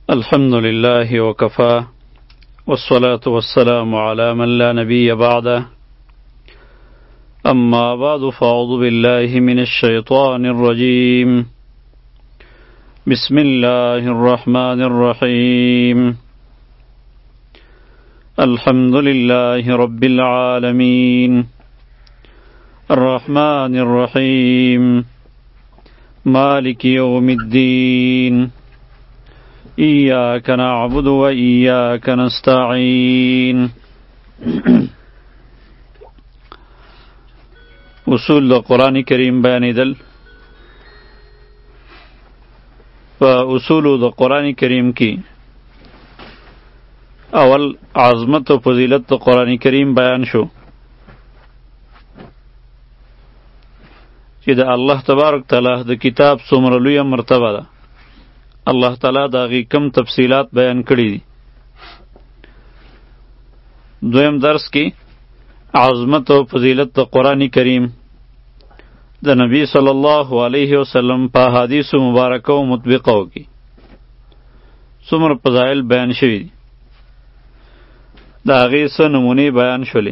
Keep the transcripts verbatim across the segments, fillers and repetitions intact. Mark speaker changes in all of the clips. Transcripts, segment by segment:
Speaker 1: الحمد لله وكفى والصلاة والسلام على من لا نبي بعده أما بعد فأعوذ بالله من الشيطان الرجيم بسم الله الرحمن الرحيم الحمد لله رب العالمين الرحمن الرحيم مالك يوم الدين إياك نعبد وإياك نستعين اصول د قرآن کریم بیانیدل. په اصول د قرآن کریم کې اول عظمت و فضیلت د قرآن کریم بیان شو چې د الله تبارک تعالی د کتاب څومره لویه مرتبه ده. الله تعالی د هغې کم تفصیلات بیان کړي دي. دویم درس کې عظمت او فضیلت د قرآن کریم د نبی صلی الله علیه وسلم په حدیث مبارکه او مطبقه کې څومره فضایل بیان شوي دي. د هغې څه نمونې بیان شولې.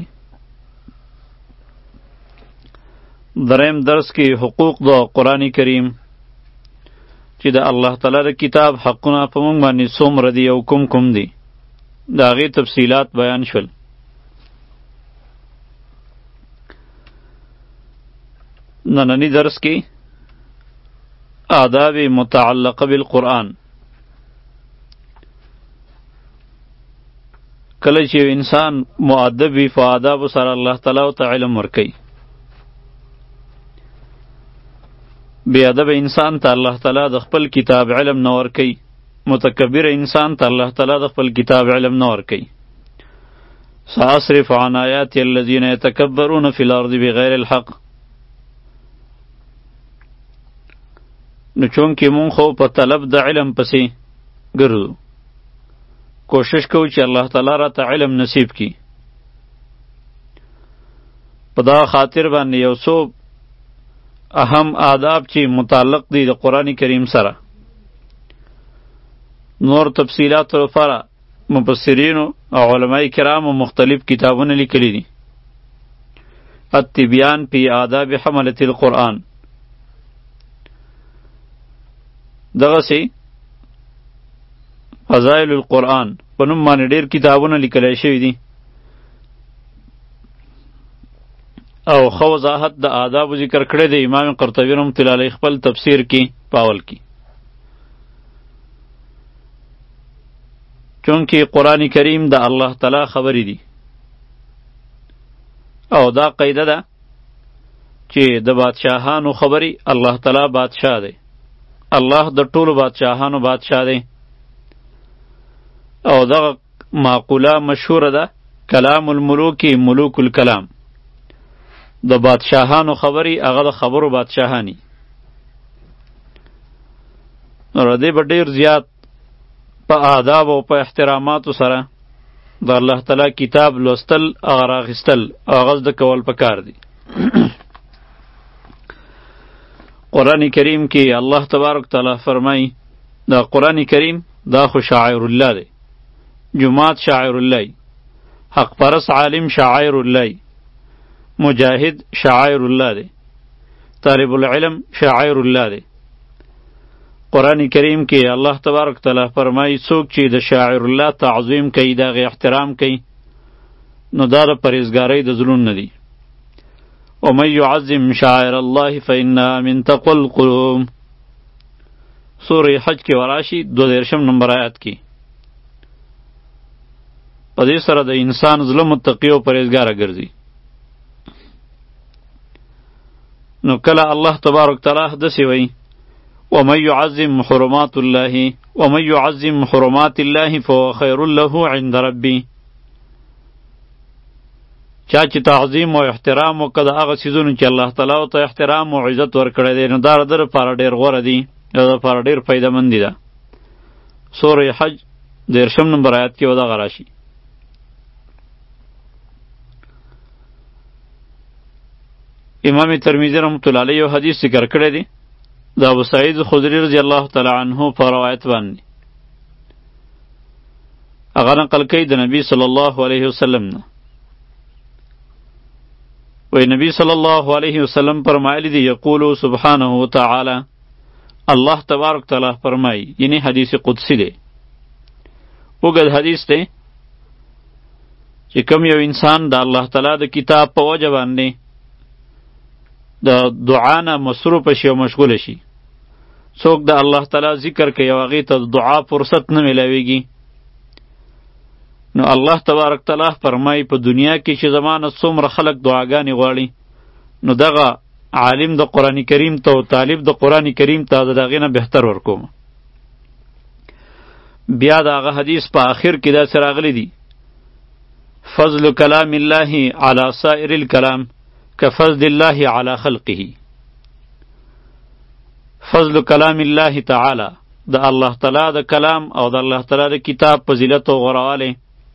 Speaker 1: دریم درس کې حقوق د قرآن کریم چې د الله تعالی د کتاب حقونه په موږ باندې څومره دي او کوم کوم دي، د هغې تفصیلات بیان شول. نننی درس کې آداب متعلقه بالقرآن. کله چې انسان مؤدب وي په آدابو سره الله تعالی ورته علم ورکوي. بی ادب انسان ته الله تعالی د خپل کتاب علم نه ورکوي. متکبر انسان ته الله تعالی د خپل کتاب علم نه ورکوي. سأصرف عن آیاتی الذین یتکبرون فی الارض بغیر الحق. نو چونکې مونږ خو په طلب د علم پسې ګرځو، کوشش کوو چې الله تعالی راته علم نصیب کړي. په دا خاطر باندې یو څو اهم آداب چې متعلق دي د قرآن کریم سره، نور تفصیلات لپاره مفسرینو او علماء کرامو مختلف کتابونه لیکلي دي. التبیان فی آداب حملة القرآن، دغسې فضائل القرآن په نوم باندې ډېر کتابونه لیکلی شوي دي او ښه وضاحت د آدابو ذکر کړی دی. امام قرطبي رحمة الله علیه خپل تفسیر کې پاول کې، چونکې قرآن کریم د الله تعالی خبرې دي او دا قاعده ده چې د بادشاهانو خبرې الله تعالی بادشاه دی. الله د ټولو بادشاهانو بادشاه دی او دغه معقوله مشهوره ده، کلام الملوک ملوک الکلام. د بادشاهانو خبرې هغه د خبرو بادشاهانی. نو ردې به ډېر زیات په آداب او په احتراماتو سره د الله تعالی کتاب لوستل، هغه راخیستل او هغه زده کول پکار دي. قرآن کریم کې الله تبارک تعالی فرمایي دا قرآن کریم دا خو شاعر الله دی. جماعت شاعر الله، حق پرس عالم شاعر الله، مجاهد شاعر الله دی، طالب العلم شاعر الله دی. قرآن کریم کې الله تبارک تعالی فرمایي څوک چې د شاعر الله تعظیم کوي، د هغې احترام کوي، نو دا د پرهیزګارۍ د زړونو نه دي. ومن يعظم شاعر الله فإنها من تقوى القلوب. سورة حج کې وراشي دو دیرشم نمبر آیات کې. په دې سره د انسان زړه متقي او پرهیزګاره ګرځي. نو کله الله تبارک تعالی داسې وایي ومن يعظم حرمات الله ومن يعظم حرمات الله فهو خير له عند ربي. چا چې تعظیم او احترام وکړه د هغه څیزونو چې الله تعالی ورته احترام او عزت ورکړی دی، نو دا د ده لپاره ډېر غوره دي، د ده لپاره ډېر فایدهمندي ده. سوره حج دیرشم نمبر آیات کې ودغه راشي. امام ترمذی رحمة الله علیه یو حدیث ذکر کړی دی د ابو سعید خدری رضی الله تعالی عنه په روایت باندې هغه نقل کوي د نبی صلی الله علیه وسلم نه. وی نبی صلی الله علیه وسلم فرمایلی دی یقولو سبحانه وتعالی، الله تبارک تعالی فرمای، یعنی حدیث قدسی دی، اوږد حدیث دی چې کوم یو انسان د الله تعالی د کتاب په وجه باندې د دعا نه مصروف شي او مشغول شي. څوک د الله تعالی ذکر کوي او هغې ته د دعا فرصت نه میلاویږي، نو الله تبارک تعالی فرمایي په دنیا کې چې زما نه څومره خلک دعاګانې غواړي، نو دغه عالم د قرآن کریم ته او طالب د قرآن کریم ته د هغې نه بهتر ورکوم. بیا د هغه حدیث په آخر کې داسې راغلی دی، فضل کلام الله علی سائر الکلام کفضل الله علی خلقه. فضل کلام الله تعالی، د الله تعالی د کلام او د الله تعالی د کتاب فضیلت او غوړوالی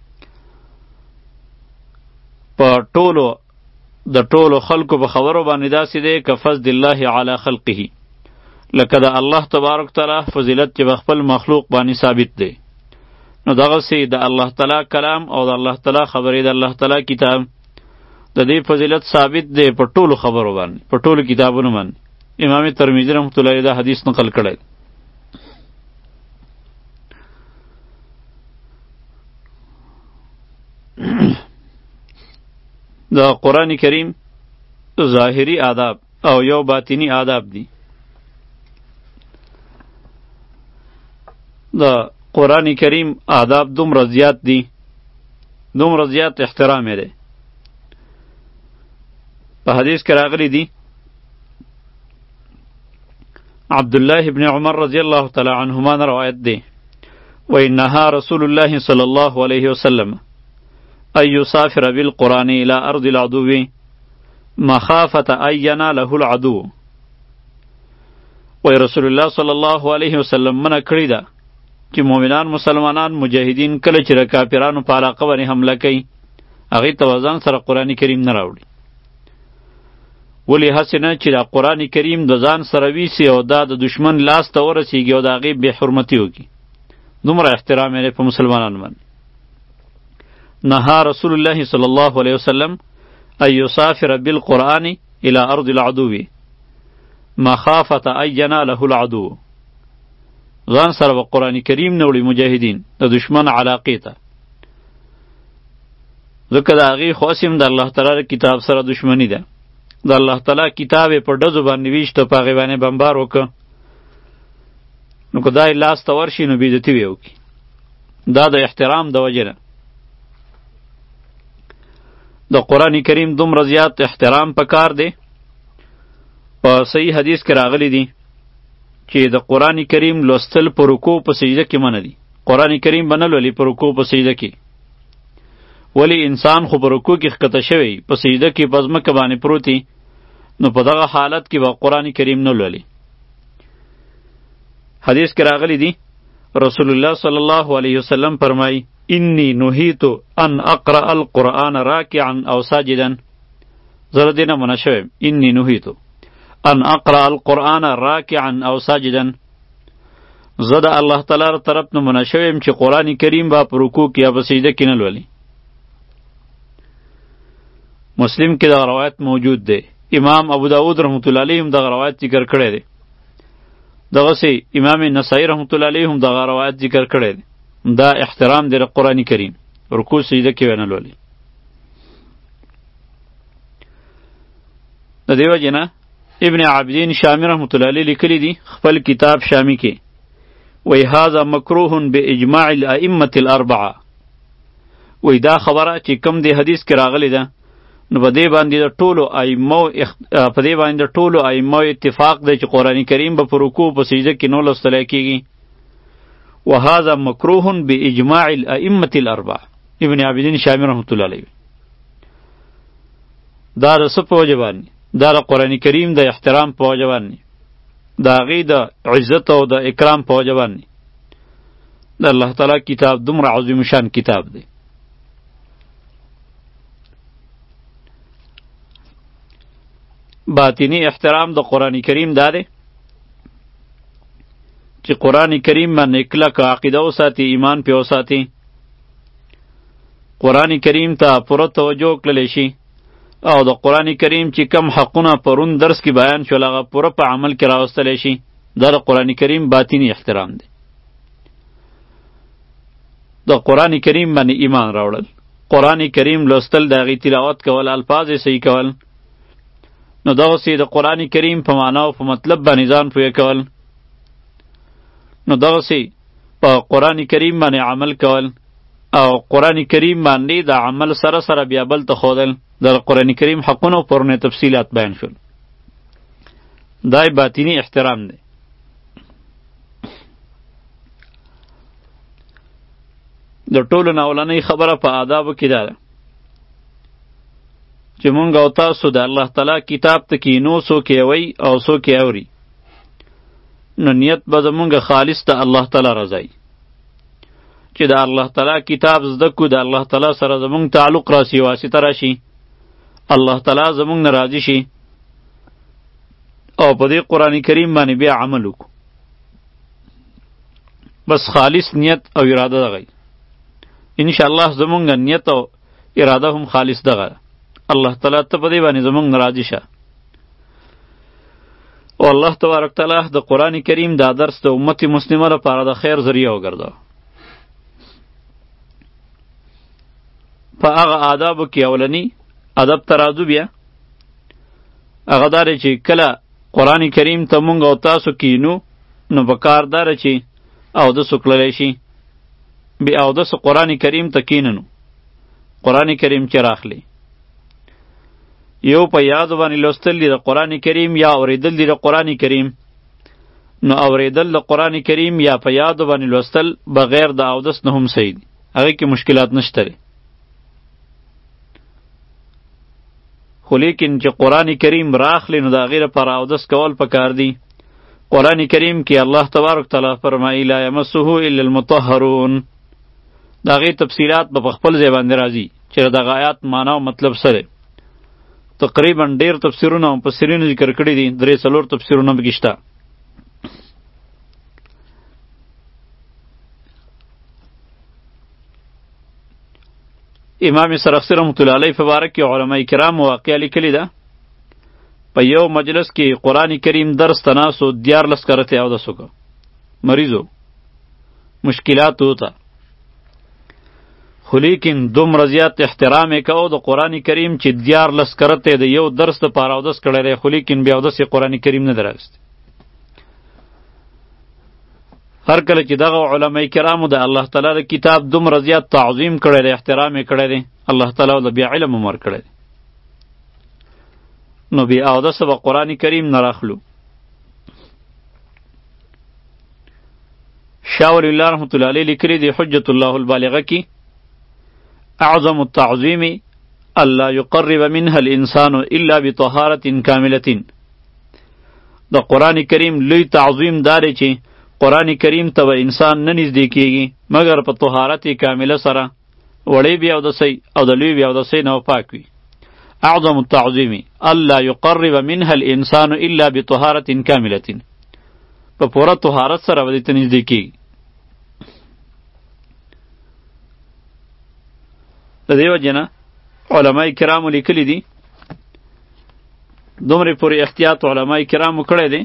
Speaker 1: په ټولو د ټولو خلکو په خبرو باندې داسې دی که فضل الله علی خلقه، لکه د الله تبارک تعالی فضیلت چې په خپل مخلوق باندې ثابت دی. نو دغسې د الله تعالی کلام او د الله تعالی خبرې د الله تعالی کتاب د دې فضیلت ثابت دی په ټولو خبرو باندې، په ټولو کتابونو باندې. امام ترمذی رحمت الله علیه دا حدیث نقل کړی. د قرآن کریم ظاهری آداب او یو باطنی آداب دی. د قرآن کریم آداب دومره زیات دی، دومره زیات احترام یې دی. په حدیث کې راغلی دی، عبدالله ابن عمر رضی الله تعالی عنهما نه روایت دی، وإنها رسول الله صلی الله علیه وسلم أن يسافر بالقرآن إلى أرض العدو مخافة أن يناله العدو. وی رسول الله صلی الله علیه وسلم منع کړی ده چې مؤمنان مسلمانان مجاهدین کله چې د کافرانو په علاقه باندې حمله کوي هغې ته ځان سره قرآن کریم نه راوړي. ولې هسې نه چې دا قرآن کریم د ځان سره ویسي او دا د دشمن لاس ته ورسیږي او د هغې بې حرمتي وکړي. دومره احترام یې په مسلمانانو باندې. نهى رسول الله صلی الله علیه وسلم ان یسافر بالقرآن الى ارض العدو مخافة ان يناله العدو. ځان سره به قرآن کریم نه وړي مجاهدین د دشمن علاقې ته، ځکه د هغې خو اسیم د الله تعالی کتاب سره دشمني ده. د الله تعالی کتاب یې په ډزو باندې ویشته، په هغې باندې بمبار وکړه، نو که دا یې لاس ته ورشي نو بېعزتي به یې وکړي. دا د احترام د وجې نه د قرآن کریم دومره زیات احترام پکار دی. په صحیح حدیث کې راغلی دی چې د قرآن کریم لوستل په رکوع په سجده کې منع دي. قرآن کریم به نه لولي په رکوع په سجده کې، ولی انسان خو په رکوع کې ښکته شوی، په سجده کې په ځمکه باندې پروت، نو په دغه حالت کې به قرآن کریم نه لولي. حدیث کې راغلی دی رسول الله صلی الله علیه وسلم فرمایي انی نهیت ان اقرأ القرآن راکعا او ساجدا. زه له دې نه منع شویم، انی نهیت ان اقرأ القرآن راکعا او ساجدا. زه د الله تعالی طرف نه منع شویم چې قرآن کریم به په رکوع کې یا په سجده کې نه لولي. مسلم کې دا روایت موجود دی. امام ابو داود رحمت الله علیه هم دغه روایت ذکر کړی دی. دغسې امام نسائی رحمت الله علیه هم دغه روایت ذکر کړی دی. دا احترام دی د قرآن کریم، رکوع سجده کې ونه لولي. د دې وجې نه ابن عابدین شامی رحمت الله علیه لیکلی دی خپل کتاب شامی کې، وی هذا مکروه باجماع الائمة الاربعه. وی دا خبره چې کم دی حدیث کې راغلی ده، نو په دې باندې د ټولو ائمو په دې باندې د ټولو ائمو اتفاق دی چې قرآن کریم به په رکوع په سجده کې نه لوستلی کېږي. وهذا مکروه باجماع الائمة الاربعه. ابن عابدین شامی رحمت الله علیه دا د څه په وجه باندې؟ دا د قرآن کریم د احترام په وجه باندې، د هغې د عزت او د اکرام په وجه باندې. د الله تعالی کتاب دومره عظیم شان کتاب دی. باطنی احترام د قرآن کریم دا دی چې قرآن کریم باندې کلک عقیده وساتي، ایمان پې وساتي، قرآن کریم ته پوره توجه کړلی شي او د قرآن کریم چې کم حقونه پرون درس کې بیان شول هغه پوره په عمل کې راوستلی شي، دا د قرآن کریم باطنی احترام دی. د قرآن کریم باندې ایمان راوړل، قرآن کریم لوستل، د هغې تلاوت کول، الفاظ یې صحیح کول، نو دغسې د قرآن کریم په معنا او په مطلب باندې ځان پوهه کول، نو دغسې په قرآن کریم باندې عمل کول او قرآن کریم باندې د عمل سره سره بیا بل ته ښودل. د قرآن کریم حقونه او پرونه تفصیلات بیان شول، دا باطنی احترام دی. د ټولو نه اولنۍ خبره په آدابو کې دا ده چې مونږ او تاسو د الله تعالی کتاب ته کینو، څوک یې وی او څوک یې اوري، نو نیت به زمونږ خالص د الله تعالی رضایي، چې د الله تعالی کتاب زده کو، د الله تعالی سره زمونږ تعلق راشي، واسطه راشي، الله تعالی زمونږ نه راضي شي او په دې قرآن کریم باندې بیا عمل وکړو. بس خالص نیت او اراده دغه انشاءالله زمونږ نیت او اراده هم خالص دغه الله تعالی ته په دې باندې زمونږ نه راضي شه. او الله تبارک تعالی د قرآن کریم دا درس د امت مسلمه لپاره د خیر ذریعه وګرځوه. په هغه آدابو کې اولنی ادب ترازو بیا هغه دا دی چې کله قرآن کریم ته مونږ او تاسو کینو نو په کار دا ده چې اودس وکړلی شي. بې اودسه قرآن کریم ته کیننو، قرآن کریم چې راخلی یو په یادو باندې لوستل دي د قرآن کریم یا اوریدل دي د قرآن کریم، نو اوریدل د قرآن کریم یا په یادو باندې لوستل بغیر د اودس نه هم صحیح دي، هغې کې مشکلات نشته دی. خو لیکن چې قرآن کریم راخلی نو د هغې لپاره اودس کول پکار دي. قرآن کریم کې الله تبارک تعالی فرمایي لا یمسه الا المطهرون، د هغې تفصیلات به په خپل ځای باندې راځي چې د دغه آیات معنا او مطلب څه دی. تقریبا ډیر تفسیرونه او مفسرینو ذکر کړي دي، درې څلور تفسیرونه پکې شته. امام سرخسی رحمت الله علیه په باره کې علماء کرام واقعه لیکلې ده. په یو مجلس کې قرآن کریم درس ته ناست و، دیارلس کرته اودس وکړه، مریضو مشکلات ہوتا، خو لیکن دومره زیات احترام یې کوو د قرآن کریم چې دیارلس کرته د یو درس دپاره اودس کړی دی، خو لیکن بیا اودس یې قرآن کریم نه دی راوستی. هر کله چې دغه علماء کرامو د الله تعالی د کتاب دومره زیات تعظیم کړی دی، احترام یې کړی دی، الله تعالی ورله بیا علم هم ورکړی دی، نو بیا اودسه به قرآن کریم نه راخلو. شاه ولی الله رحمت الله علیه لیکلی دی حجت الله البالغه کې اعظم التعظیم الا یقرب منها الانسان الا بطهارة کاملة. د قرآن کریم لوی تعظیم داره چې قرآن کریم ته به انسان نه نږدې کیږي مګر په طهارت کامله سره، وړې بیا اودسۍ او د لوی بیا اودسۍ نه پاک وي. اعظم التعظیم الا یقرب منها الانسان الا بطهارة کاملة، په پوره طهارت سره به دې ته نږدې کیږي. د دې وجې نه علماء کرامو لیکلي دي، دومره پورې احتیاط علماء کرامو کړی دی.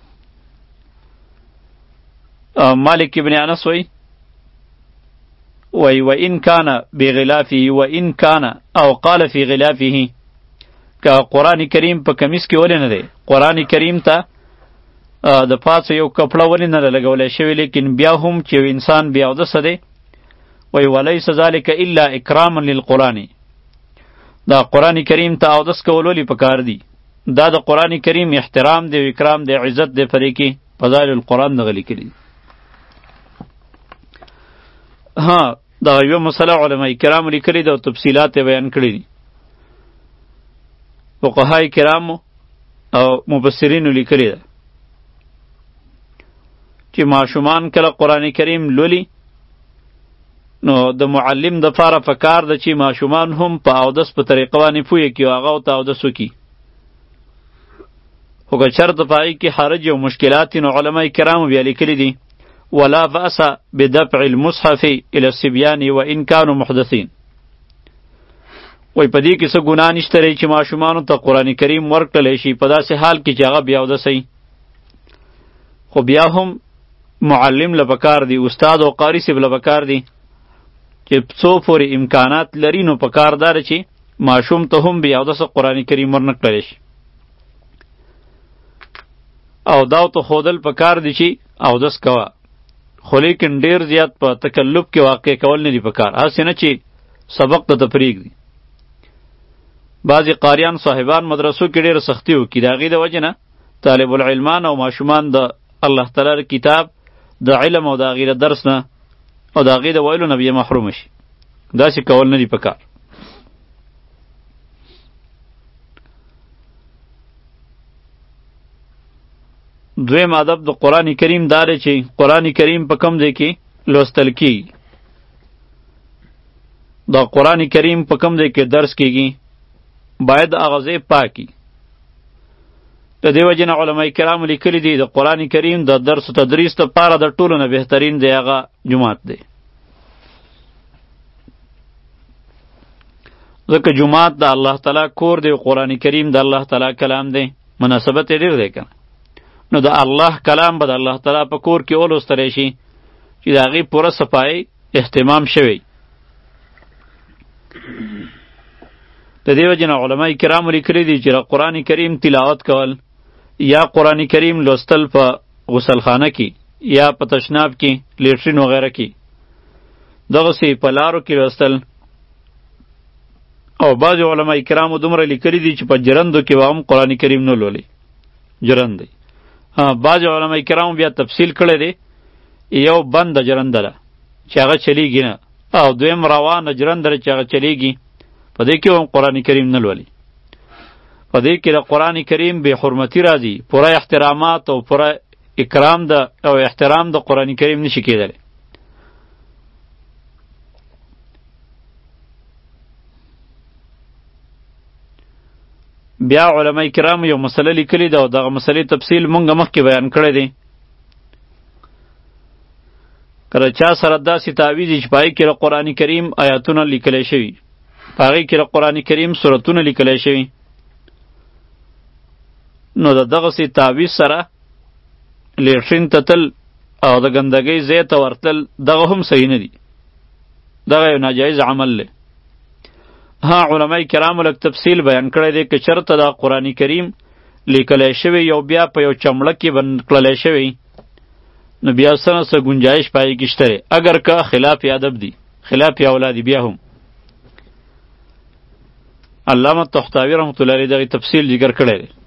Speaker 1: مالک ابن انس وی وی و ان کان بغلافه و ان کان او قال فی غلافه، که قرآن کریم په کمیس کې ولې نه دی، قرآن کریم ته د پاسه یو کپړه ولې نه ده لګولی شوی، لیکن بیا هم چې یو انسان بیا اودسه دی، وی ولیس ذلک الا اکراما للقرآن، دا قرآن کریم ته اودس کول ولې پکار دی، دا د قرآن کریم احترام دی او اکرام دی، عزت دی پرې کې، فضائل القرآن دغه لیکلي. ها دا یو مسله علماء کرام لیکلي ده او تفصیلات بیان کړي دي، فقهای کرامو او مفسرینو لیکلي ده چې ماشومان کله قرآن کریم لولي نو د معلم د پاره پکار ده چې ماشومان هم په اودس په طریقه باندې پوهه کړي او هغه ورته اودس وکړي. خو که چېرته په هغې کې حرج او مشکلات نو علماء کرامو بیا لیکلي دي ولا بأس بدفع المصحف الى الصبيان وان كانوا محدثين، وای په دې کې څه ګناه نشته دی چې ماشومانو ته قرآن کریم ورکړلی شي په داسې حال کې چې هغه بیا اودسوي. خو بیا هم معلم له پکار دی، استاد او قاری صاحب له پکار دی چې څو پورې امکانات لري نو پکار داره چې ماشوم ته هم بیا اودسه قرآن کریم ورنکړلی شي. او داو ته ښودل پکار دی چې اودس کوه، خو لیکن ډیر زیات په تکلف کې واقع کول نه دي پکار، هسې نه چې سبق ته ته پرېږدي. بعضې قاریان صاحبان مدرسو کې ډېره سختي وکړي، د هغې د وجې نه طالب العلمان او ماشومان د الله تعالی کتاب د علم او د هغې د درس نه او د هغې د ویلو نه بیا محرومه شي. داسې کول نه دي پکار. دویم ادب د قرآن کریم دا دی چې قرآن کریم په کوم ځای کې لوستل کیږي، د قرآن کریم په کوم ځای کې درس کیږي باید هغه ځای پاکي. د دې وجې نه علما کرامو لیکلي دي د قرآن کریم د درس و تدریس دپاره د ټولو نه بهترین دی هغه جومات دی، ځکه جومات د الله تعالی کور دی او قرآن کریم د الله تعالی کلام دی، مناسبت یې ډېر دی که نو د الله کلام به د الله تعالی په کور کې ولوستلی شي چې د هغې پوره صفایي اهتمام شوی. د دې وجې نه علما کرامو لیکلي دي چې قرآن کریم تلاوت کول یا قرآن کریم لوستل په غسلخانه کې یا په تشناب کې لیټرین وغیره کې دغسې په لارو کې لوستل. او بعضې علما کرامو دومره لیکلي دي چې په جرندو کې به هم قرآن کریم نه لولي، جرند دی. بعضې علما کرامو بیا تفصیل کړی دی، یو بنده جرنده ده چې هغه چلیږي نه، او دویم روانه جرنده ده چې هغه چلیږي، په دې کې هم قرآن کریم نه لولي. په دې کې د قرآن کریم بې حرمتي راځي، پوره احترامات او پوره اکرام ده او احترام د قرآن کریم نشي کېدلی. بیا علما کرام یو مسله لیکلې ده او دغه مسلې تفصیل مونږ مخکې بیان کړی دی. کله چا سره داسې تعویض چې په هغې کې د قرآن کریم آیاتونه لیکلی شوي، په هغې کې د قرآن کریم سورتونه لیکلی شوي، نو د دغسې تعویض سره لیټرین ته تل او د ګندګۍ ځای ته ورتلل دغه هم صحیح نه دي، دغه یو ناجایز عمل دی. ها علما کرامو لږ تفصیل بیان کړی دی که چېرته دا قرآن کریم لیکلی شوی یو بیا په یو چمړه کې بند کړلی شوی نو بیا څه نه څه ګنجایش په هغې کې شته دی، اگر که خلاف ادب دی، خلاف اولا دی، بیا هم علامه طحطاوي رحمت الله علیه دغې تفصیل ذکر کړی دی.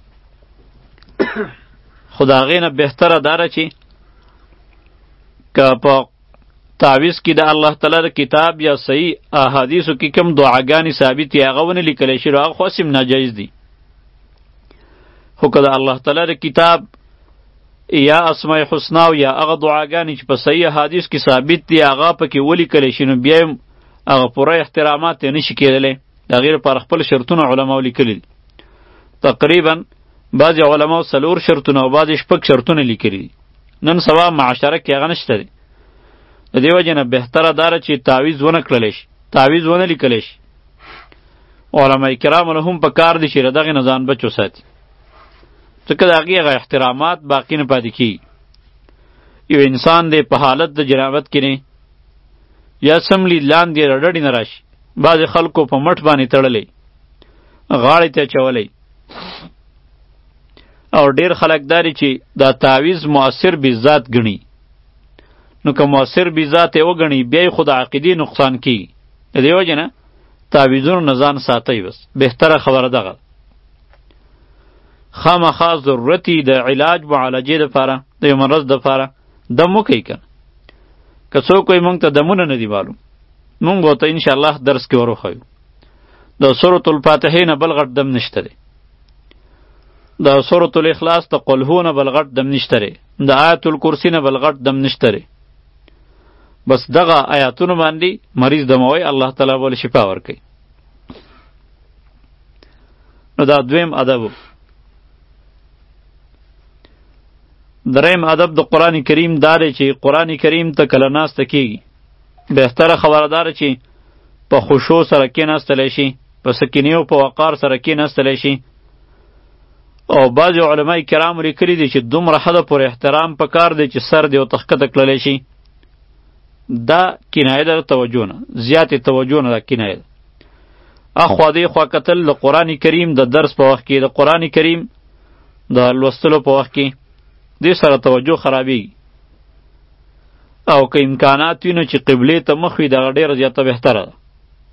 Speaker 1: خو د هغې نه بهتره دا ده چې که په تعویض کې د الله تعالی د کتاب یا صحیح احادیثو کې کوم دعاګانې ثابت یې هغه ونه لیکلی شي نو هغه خو هسې ناجایز دي. خو که د الله تعالی د کتاب یا اسماء حسنا او یا هغه دعاګانې چې په صحیح احادیث کې ثابت دي هغه پکې ولیکلی شي نو بیا هم هغه پوره احترامات یې نشي کېدلی، د هغې لپاره خپل شرطونه علماو لیکلي دي. تقریبا بعضې علماو څلور شرطونه او بعضې شپږ شرطونه لیکلي دي، نن سبا معاشره کې هغه نشته دی. د دې وجې نه بهتره دا ده چې تعویض ونه کړلی شي، تعویض ونه لیکلی شي. علما کرامو له هم په کار دي چې له دغې نه ځان بچ وساتي، ځکه د هغې هغه احترامات باقي نه پاتې کېږي. یو انسان دی په حالت د جنابت کې نه یا سملي لاندې رډړې نه راشي، بعضې خلکو په مټ باندې تړلی، غاړې ته اچولی، او ډېر خلک دا دي چې دا تعویض مؤثر بذات ګڼي، نو که مؤثر بذات یې وګڼي بیا یې خو د عقیدې نقصان کېږي. د دې وجې نه تعویضونو نه ځان ساتئ، بس بهتره خبره دغه خامخا ضرورتي د علاج معالجې دپاره د یو مرض دپاره دم وکئ که که څوک وایي مونږ ته دمونه نه دي معلوم، مونږ به ورته انشاءالله درس کې وروښیو. د سورة الفاتحې نه بل غټ دم نشته دی، د سورة الاخلاص د قل هو نه بل غټ دم نشته دی، د آیت الکرسی نه بل غټ دم نشته دی. بس دغه آیاتونو باندې مریض دموي، الله تعالی به شفا ورکوي. نو دا دویم ادب. دریم ادب د قرآن کریم دا دی چې قرآن کریم ته کله ناسته کېږي بهتره خبره دا ده چې په خشوع سره کېناستلی شي، په سکینې او په وقار سره کېناستلی شي. او بعضې علمای کرامو لیکلي دي چې دومره حده پورې احترام پکار دی چې سر دې ورته ښکته کړلی شي. دا کنایه ده د توجه نه، زیاتې توجه نه دا کنایه ده. اخوا دې خوا کتل د قرآن کریم د درس په وخت کې، د قرآن کریم د لوستلو په وخت کې دې سره توجه خرابېږي. او که امکانات وي نو چې قبلې ته مخ وي دغه ډېره زیاته بهتره ده.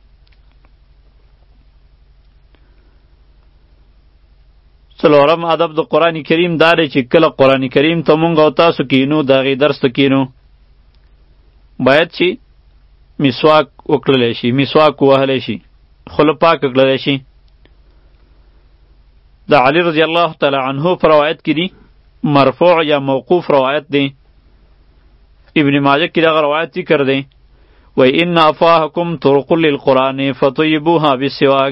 Speaker 1: څلورم ادب د قرآن کریم دا دی چې کله قرآن کریم ته مونږ او تاسو کینو د هغې درس ته کینو باید چې مسواک وکړلی شي، مسواک ووهلی شي، خوله پاکه کړلی شي. د علی رضی الله تعالی عنه په روایت کې دی، مرفوع یا موقوف روایت دی، ابن ماجه کې دغه روایت ذکر دی، وی ان افواهکم طرق للقرآن فطیبوها بالسواک.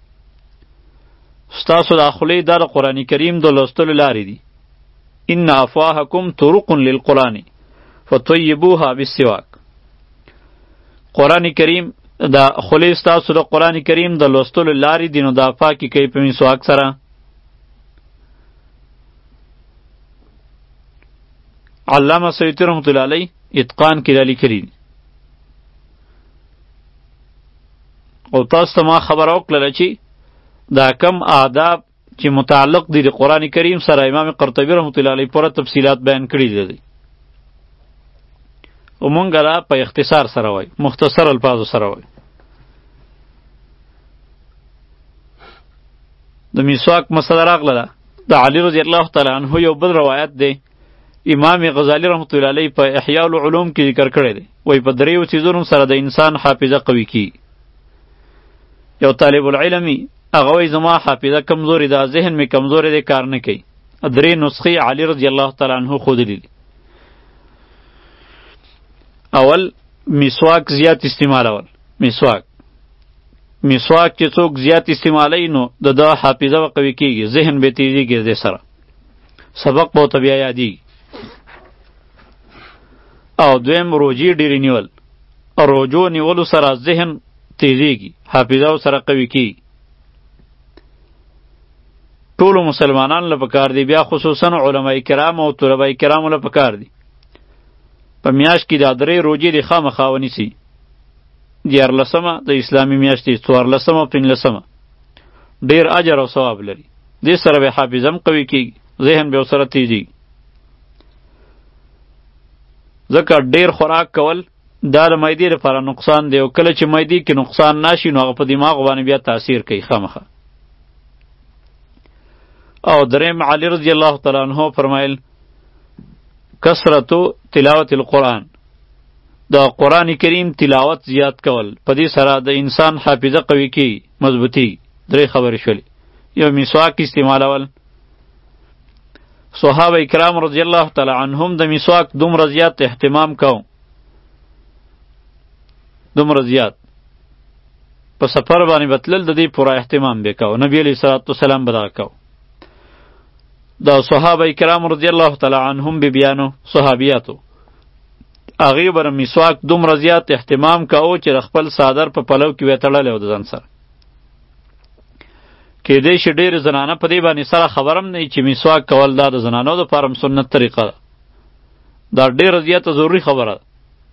Speaker 1: ستاسو دا خولې دا د قرآن کریم د لوستلو لارې دي. ان افواهکم طرق للقرآن فطیبوها بالسواک. قرآن کریم دا خولې ستاسو د قرآن کریم د لوستلو لارې دي، نو دا پاکي کوي په مسواک سره. علامه سیوطي رحمت الله علیه اتقان کې دا لیکلي دي. او تاسو ته ما خبره وکړله چې دا کم آداب چې متعلق دي د قرآن کریم سره امام قرطبي رحمت الله علیه پوره تفصیلات بیان کړي دي. او مونږ دا په اختصار سره وای، مختصر الفاظو سره وای. د مسواک مسله راغله ده د علی رضی الله تعالی عنه یو بل روایت دی، امام غزالی رحمت الله علیه په احیاء العلوم کې ذکر کړی دی، وای په دریو څیزونو سره د انسان حافظه قوي کی. یو طالب العلمي هغه وای زما حافظه کمزوري ده، ذهن می کمزوري دی، کار نه کوي. درې نسخې علی رضی الله تعالی عنه ښودلي دي. اول مسواک زیات استعمالول. مسواک مسواک چې څوک زیات استعمالی نو د ده حافظه به قوي کېږي، ذهن به تیزېږي د سره، سبق به ورته بیا یادېږي. او دویم روجې ډېرې نیول، روجو نیولو سره ذهن تیزېږي، حافظه ورسره قوي کېږي. ټولو مسلمانانو له پکار دی، بیا خصوصا علماء کرام او طلباء کرامو له پکار دی په میاشت کې دا درې روجې د خامخا ونیسي. دیارلسمه د اسلامي میاشتې، څوارلسمه او پنځلسمه ډېر اجر او ثواب لري. دې سره به حافظه هم قوي کېږي، ذهن به ورسره تیزېږي. ځکه ډېر خوراک کول دا د معدې لپاره نقصان دی، او کله چې معدې کې نقصان ناشي نو هغه په دماغ باندې بیا تاثیر کوي خامخا. او دریم علی رضی الله تعالی عنه فرمایل کثرتو تلاوت القرآن، د قرآن کریم تلاوت زیات کول، په دې سره د انسان حافظه قوي کی، مضبوطی. درې خبرې شولې. یو مسواک استعمالول. صحابه کرام رضی الله تعالی عنهم د مسواک دومره زیات اهتمام کو، دومره زیات په سفر باندې بتلل د دې پوره اهتمام به کو. نبی علیه الصلاة والسلام به دغه کو. دا صحابه کرام رضی الله تعالی عنهم بی بیانو صحابیاتو هغې به مسواک دومره زیات اهتمام کاوه چې د خپل څادر په پلو کې به تړلی و د ځان سره. کیدای شي ډېرې زنانه په دې باندې سره خبر هم نه وي چې مسواک کول دا د زنانو دپاره هم سنت طریقه ده. دا ډېره زیاته ضروري خبره ده.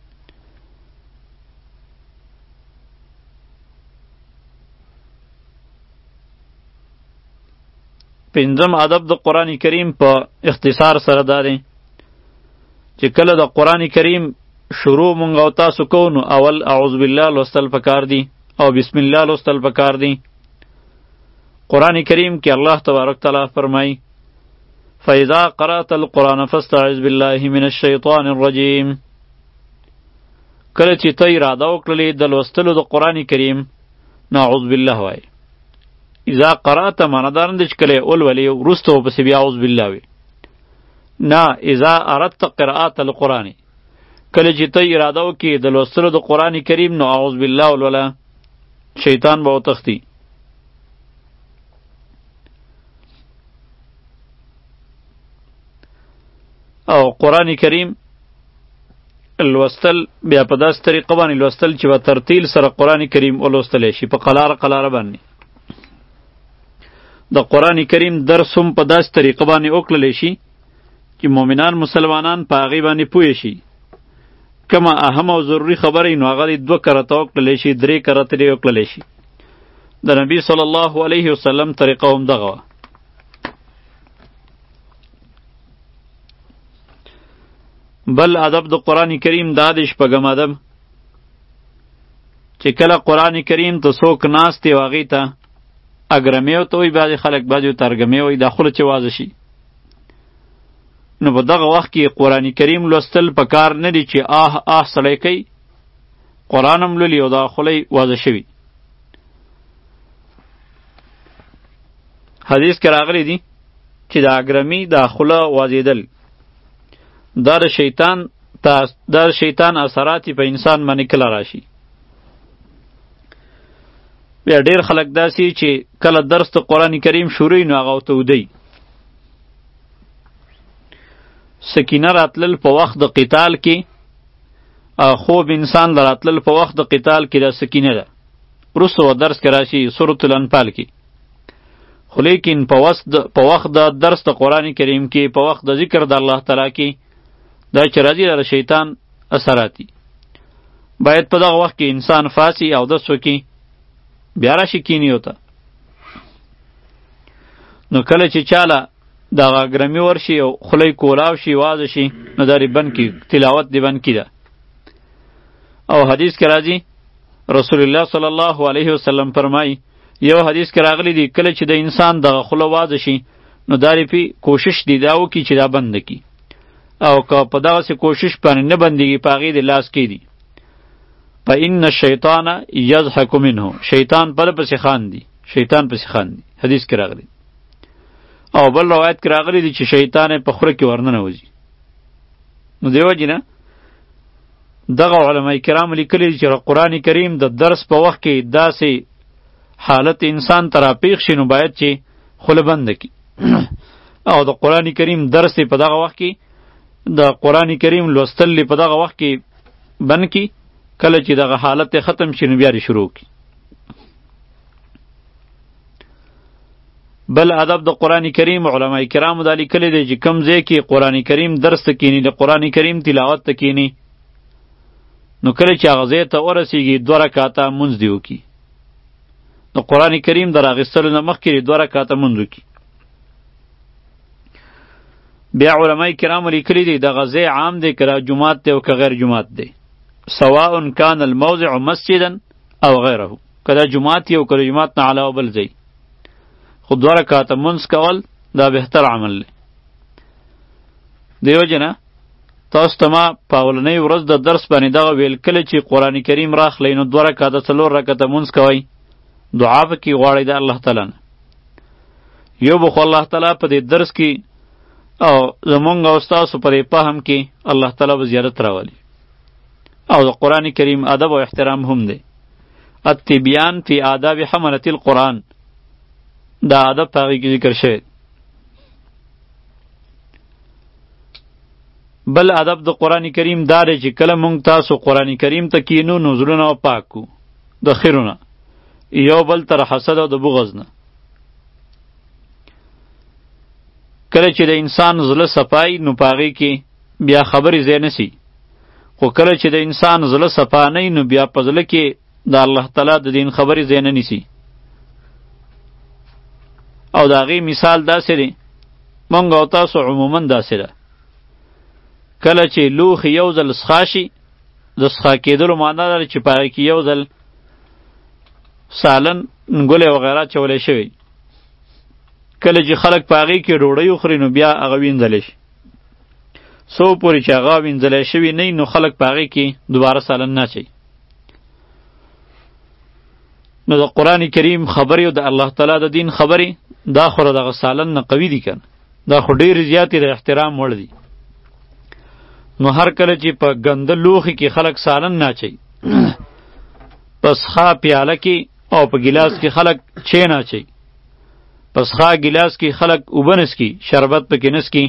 Speaker 1: پنځم ادب د قرآن کریم په اختصار سره دا دی چې کله د قرآن کریم شروع مونږ او تاسو کوو نو اول اعوذ بالله لوستل پکار دی او بسم الله لوستل پکار دی. قرآن کریم کې الله تبارک تعالی فرمایي فاذا قرأت القرآن فاستعذ بالله من الشیطان الرجیم. کله چې ته اراده وکړلې د لوستلو د قرآن کریم نو اعوذ بالله وایي. اذا قرأت معنا دار نه چې کله ولولې وروسته ورپسې بیا اعوذ بالله وي. نه، اذا اردت قراءت القرآن، کله چې ته اراده وکړې د لوستلو د قرآن کریم نو اعوذ بالله ولوله، شیطان به وتښتي. او قرآن کریم لوستل بیا په داسې طریقه باندې لوستل چې په ترتیل سره قرآن کریم ولوستلی شي، په قلاره قلاره باندې د قرآن کریم درس هم په داسې طریقه باندې وکړلی شي چې مؤمنان مسلمانان په هغې باندې پوه شي. کومه اهم او ضروري خبره نو هغه دې دوه کرته وکړلی شي، درې کرته دې وکړلی شي. د نبی صلی الله علیه وسلم طریقه هم دغه وه. بل ادب د قرآن کریم دا د شپږم ادب چې کله قرآن کریم ته څوک ناست دی او هغې ته اګرمې ورته وایي، بعضې خلک بعضې ورته ارګمې وایي، دا خوله چې وازه شي. نو په دغه وخت کې قرآن کریم لوستل په کار نه دی چې آه آه سړی کوي، قرآن هم لولي او دا خوله یې وازه شوي. حدیث کې راغلی دی چې د اګرمي دا خوله وازېدل دا د شیطان دا د شیطان اثرات په انسان باندې کله راشي. بیا ډېر خلک داسې چې کله درس د قرآن کریم شروع وي نو هغه ورته ودی. سکینه راتلل په وخت د قتال کې، خوب انسان د راتلل په وخت د قتال کې دا سکینه ده. وروسته و درس کې راشي سورة الانفال کې. خو لیکن په وخت د درس د قرآن کریم کې، په وخت د ذکر د الله تعالی کې دا چې راځي د شیطان اثراتی. باید په دغه وخت کې انسان فاسی او دس وکړي، بیا راشي کینی وته. نو کله چې چاله دغه اګرمي ورشي او خوله یې کولاو شي، وازه شي، نو دا دې بند کړي، تلاوت دې بند کړي ده. او حدیث کې راځي رسول الله صلی الله علیه وسلم فرمایي، یو حدیث کې راغلی دی کله چې د انسان دغه خوله وازه شي نو دا دې پې کوشش دی دا وکړي چې دا بنده کړي، او که په دغسې کوشش باندې نه بندېږي په هغې د لاس کې دي. فإن الشیطان یضحک منه، شیطان په ده پسې خاندي، شیطان پسې خاندي. حدیث کې راغلی. او بل روایت کې راغلی دی چې شیطان یې په خوله کې ورننوځي. نو دې وجې نه دغه علما کرام لیکلي دي چې قرآن کریم د درس په وخت کې داسې حالت انسان ته راپېښ شي نو باید چې خوله بنده کړي. او د قرآن کریم درس په دغه وخت کې، د قرآن کریم لوستل په دغه وخت کې بند کی، کله چې دغه حالت ختم شي نو بیا یې شروع کی. بل ادب د قرآن کریم علما کرامو دا لیکلی دی چې کوم ځای کې قرآن کریم درس ته کینی، د قرآن کریم تلاوت ته کینی، نو کله چې هغه ځای ته ورسیږي دوه رکعته مونځ دې وکړي. د قرآن کریم د راغیستلو نه مخکې دوه رکعته مونځ وکړي. بیا علماء کرام لیکلی دی دغه ځای عام دی که جماعت دی او که غیر جماعت دی، سواء کان الموضع مسجدا او غیره، که دا جماعت دی او که جماعت نه علاوه بل ځای، خو دوه رکعته مونځ کول دا بهتر عمل دی. دیو جنه تاسو ته ما په اولنۍ ورځ د درس باندې دغه ویل، کله چې قرآن کریم راخلی نو دوه رکعته څلور رکعته مونځ کوئ، دعا پکې غواړئ د الله تعالی نه. یو به خو الله تعالی په دې درس کې او زمونږ او ستاسو په دې فهم کې الله تعالی به زیارت راولي. او د قرآن کریم ادب او احترام هم دی. التبیان فی آداب حملة القرآن، دا ادب په هغې کې ذکر شوی. بل ادب د قرآن کریم دا دی چې کله مونږ تاسو قرآن کریم ته کینو نو زړونه پاک کو د خیرونه، یو بل تر حسد او د بغض نه. کله چې د انسان زړه صفای نو په هغې کې بیا خبرې ځای نسی، خو کله چې د انسان زړه صفا نه نو بیا په زړه کې د الله تعالی د دین خبرې ځای نه نیسي. او د هغې مثال داسې دی، مونږ او تاسو عموما داسې ده، کله چې لوښي یو ځل څښا شي، د څښا کېدلو معنا ده چې په هغې کې یو ځل سالن ګلې وغیره چولی شوی، کله چې خلک په هغې کې ډوډۍ وخوري نو بیا هغه وینځلی شي. څو پورې چې هغه وینځلی شوي نه نو خلک په هغې کې دوباره سالن نه اچوي. نو د قرآن کریم خبرې او د الله تعالی د دین خبرې دا خو دغه سالن نه قوي دي که نه، دا خو ډېرې زیاتې د احترام وړ دي. نو هر کله چې په ګنده لوښي کې خلک سالن نه اچوي، په څښا پیاله کې او په ګیلاس کې خلک چای نه اچوي، په څښا ګیلاس کې خلک اوبه نسکي، شربت پکې نسکي،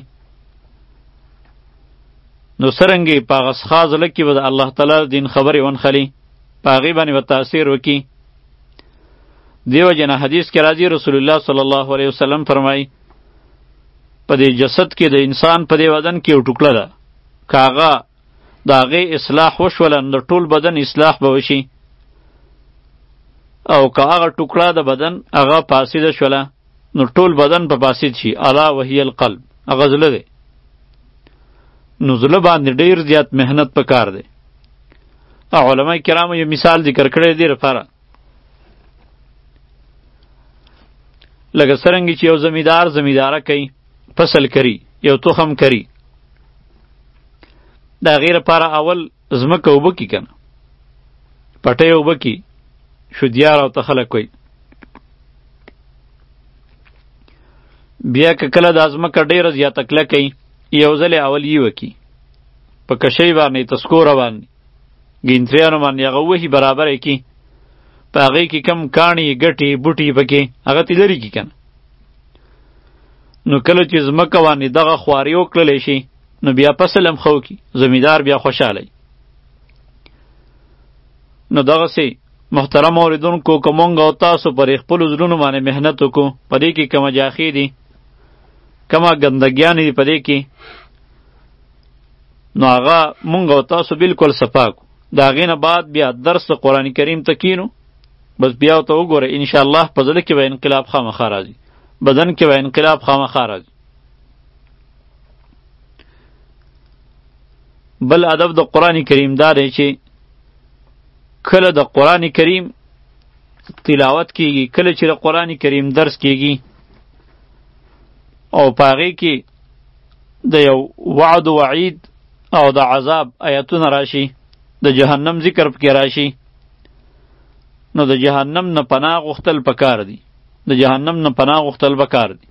Speaker 1: نو څرنګې په هغه څښا زړه کې به د الله تعالی دین خبرې ونښلي، په هغې باندې به تاثیر وکړي. دیو جنا حدیث کې راځي رسول الله صلی الله علیه وسلم فرمایي په دې جسد کې د انسان په دې بدن کې یو ټوکړه ده، که هغه د هغې اصلاح وشوله نو د ټول بدن اصلاح به وشي، او که هغه ټوکړه د بدن هغه فاسده شوله نو ټول بدن په فاسد شي. الا وهي القلب، هغه زړه دی. نو زړه باندې ډېر زیات محنت پکار دی. او علما کرامو یو مثال ذکر کړی دی لپاره، لکه څرنګه چې یو زمیندار زمینداره کوي، فصل کری، یو تخم کری، د هغې لپاره اول ځمکه اوبه کي که نه، پټۍ اوبه کي، شودیار او ته خلک وایي. بیا که کله دا ځمکه ډېره زیاته کلکه وي، یو ځل یې اول یې وکي، په کشۍ باندې، تسکوره باندې، ګینتریانو باندې هغه وهي، برابر یې کي، په هغې کې کم کاڼي، ګټې، بوټي پکې هغه ترې لرې کي که نه. نو کله چې ځمکه باندې دغه خواري وکړلی شي نو بیا فصل هم ښه وکړي، زمیندار بیا خوشحاله وي. نو دغسې محترم اوریدونکو، که مونږ او تاسو پر خپلو زړونو باندې محنت وکړو، په دې کې کمه جاخې دي، کمه ګندګیانې دي په دې کې، نو هغه مونږ او تاسو بالکل صفا کړو. د هغې نه بعد بیا درس د قرآن کریم ته کینو، بس بیا ورته وګوره انشاءالله په زړه کې به انقلاب خامخا راځي، بدن کې به انقلاب خامخا راځي. بل ادب د قرآن کریم دا دی چې کله د قرآن کریم تلاوت کیږي، کله چې د قرآن کریم درس کیږي او په هغې کې د یو وعد و وعید او د عذاب آیتونه راشي، د جهنم ذکر پکې راشي، نو د جهنم نه پناه غوښتل پکار دي، د جهنم نه پناه غوښتل پکار دي.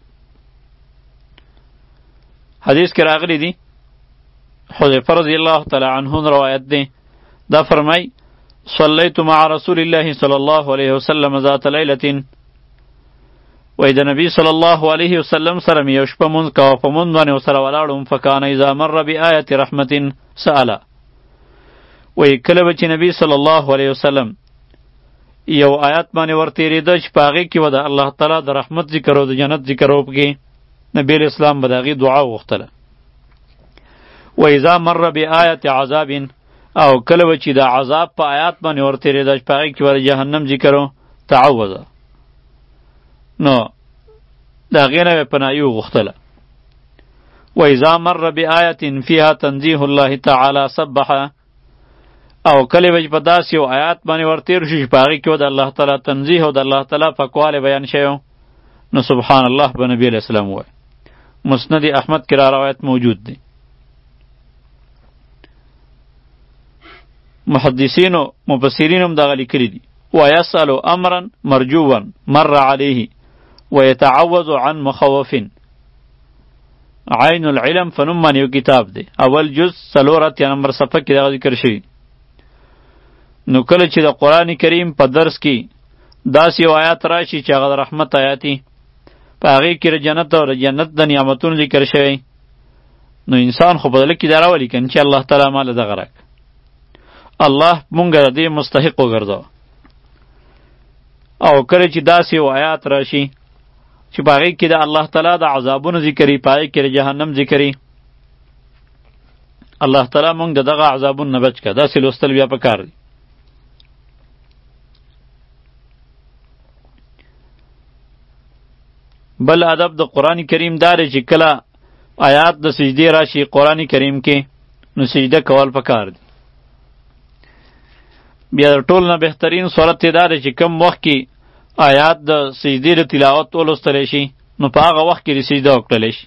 Speaker 1: حدیث کې راغلی دی، حذیفه رضی الله تعالی عنه روایت دی، دا فرمای صلیت مع رسول الله صلی الله علیه وسلم ذات لیلة، وای د نبی صلی الله علیه وسلم سره مې یو شپه مونځ کوه، په مونځ باندې ورسره ولاړم، فکان اذا مر بآیة رحمة سأله، وای کله به چې نبی صلی الله علیه وسلم یو آیات باندې ورتېرېده چې په هغې کې به د الله تعالی د رحمت ذکر او د جنت ذکر و پکې، نبی علیه اسلام به د هغې دعا وغوښتله. و اذا مر بآیة عذاب، او کله به چې د عذاب په آیات باندې ورتېرېده چې په هغې کې به د جهنم ذکر و، تعوذه، نو د هغې نه به پناهي وغوښتله. و اذا مر بآیة فیها تنزیه الله تعالی سبحه، او کله به په داسې یو آیات باندې ورتېر شي چې په هغې کې به د الله تعالی تنزیه او د الله تعالی پاکوالی بیان شوی، نو سبحان الله به نبي علیه السلام ووایي. مسند احمد کې را روایت موجود دی. محدثینو مفسرین هم دغه لیکلي دي، ویسأل امرا مرجوا مر علیه ویتعوذ عن مخوف. عین العلم فنوم باندې یو کتاب دی، اول جز څلور اتیا نمبر صفحه کې دغه ذکر شوي. نو کله چې د قرآن کریم په درس کې داسې یو آیات راشي چې هغه د رحمت آیاتي، په هغې کې د جنت او د جنت د نعمتونو ذکر شوی، نو انسان خو په زړه کې دا راولي که چې الله تعالی ماله دغه راک، الله مونږ د دې مستحق وګرځوه. او کله چې داسې یو آیات راشي چې په هغې کې د الله تعالی د عذابونو ذکري، په هغې کې د جهنم ذکري، الله تعالی مونږ د دغه عذابونو نه بچ کړه، داسې لوستل بیا پکار دی. بل ادب د قرآن کریم دا دی چې کله آیات د سجدې راشي قرآن کریم کې، نو سجده کول پکار دی. بیا د ټول نه بهترین صورت یې دا دی چې کم وخت کې آیات د سجدې د تلاوت ولوستلی شي، نو په هغه وخت کې د سجده وکړلی شي.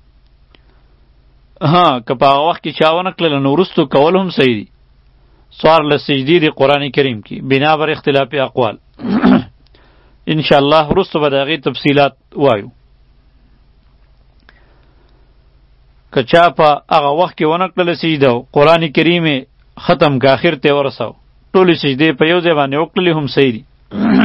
Speaker 1: ها که په هغه وخت کې چا ونه کړله نو وروستو کول هم صحیح دي. څوارلس سجدې د قرآن کریم کې بنا بر اختلافي اقوال. انشاءالله وروسته به د هغې تفصیلات وایو. که چا په هغه وخت کې ونه کړله سجده، قرآن کریم یې ختم که آخر ته یې ورساو، ټولې سجدې په یو ځای باندې وکړلې هم صحیح دي.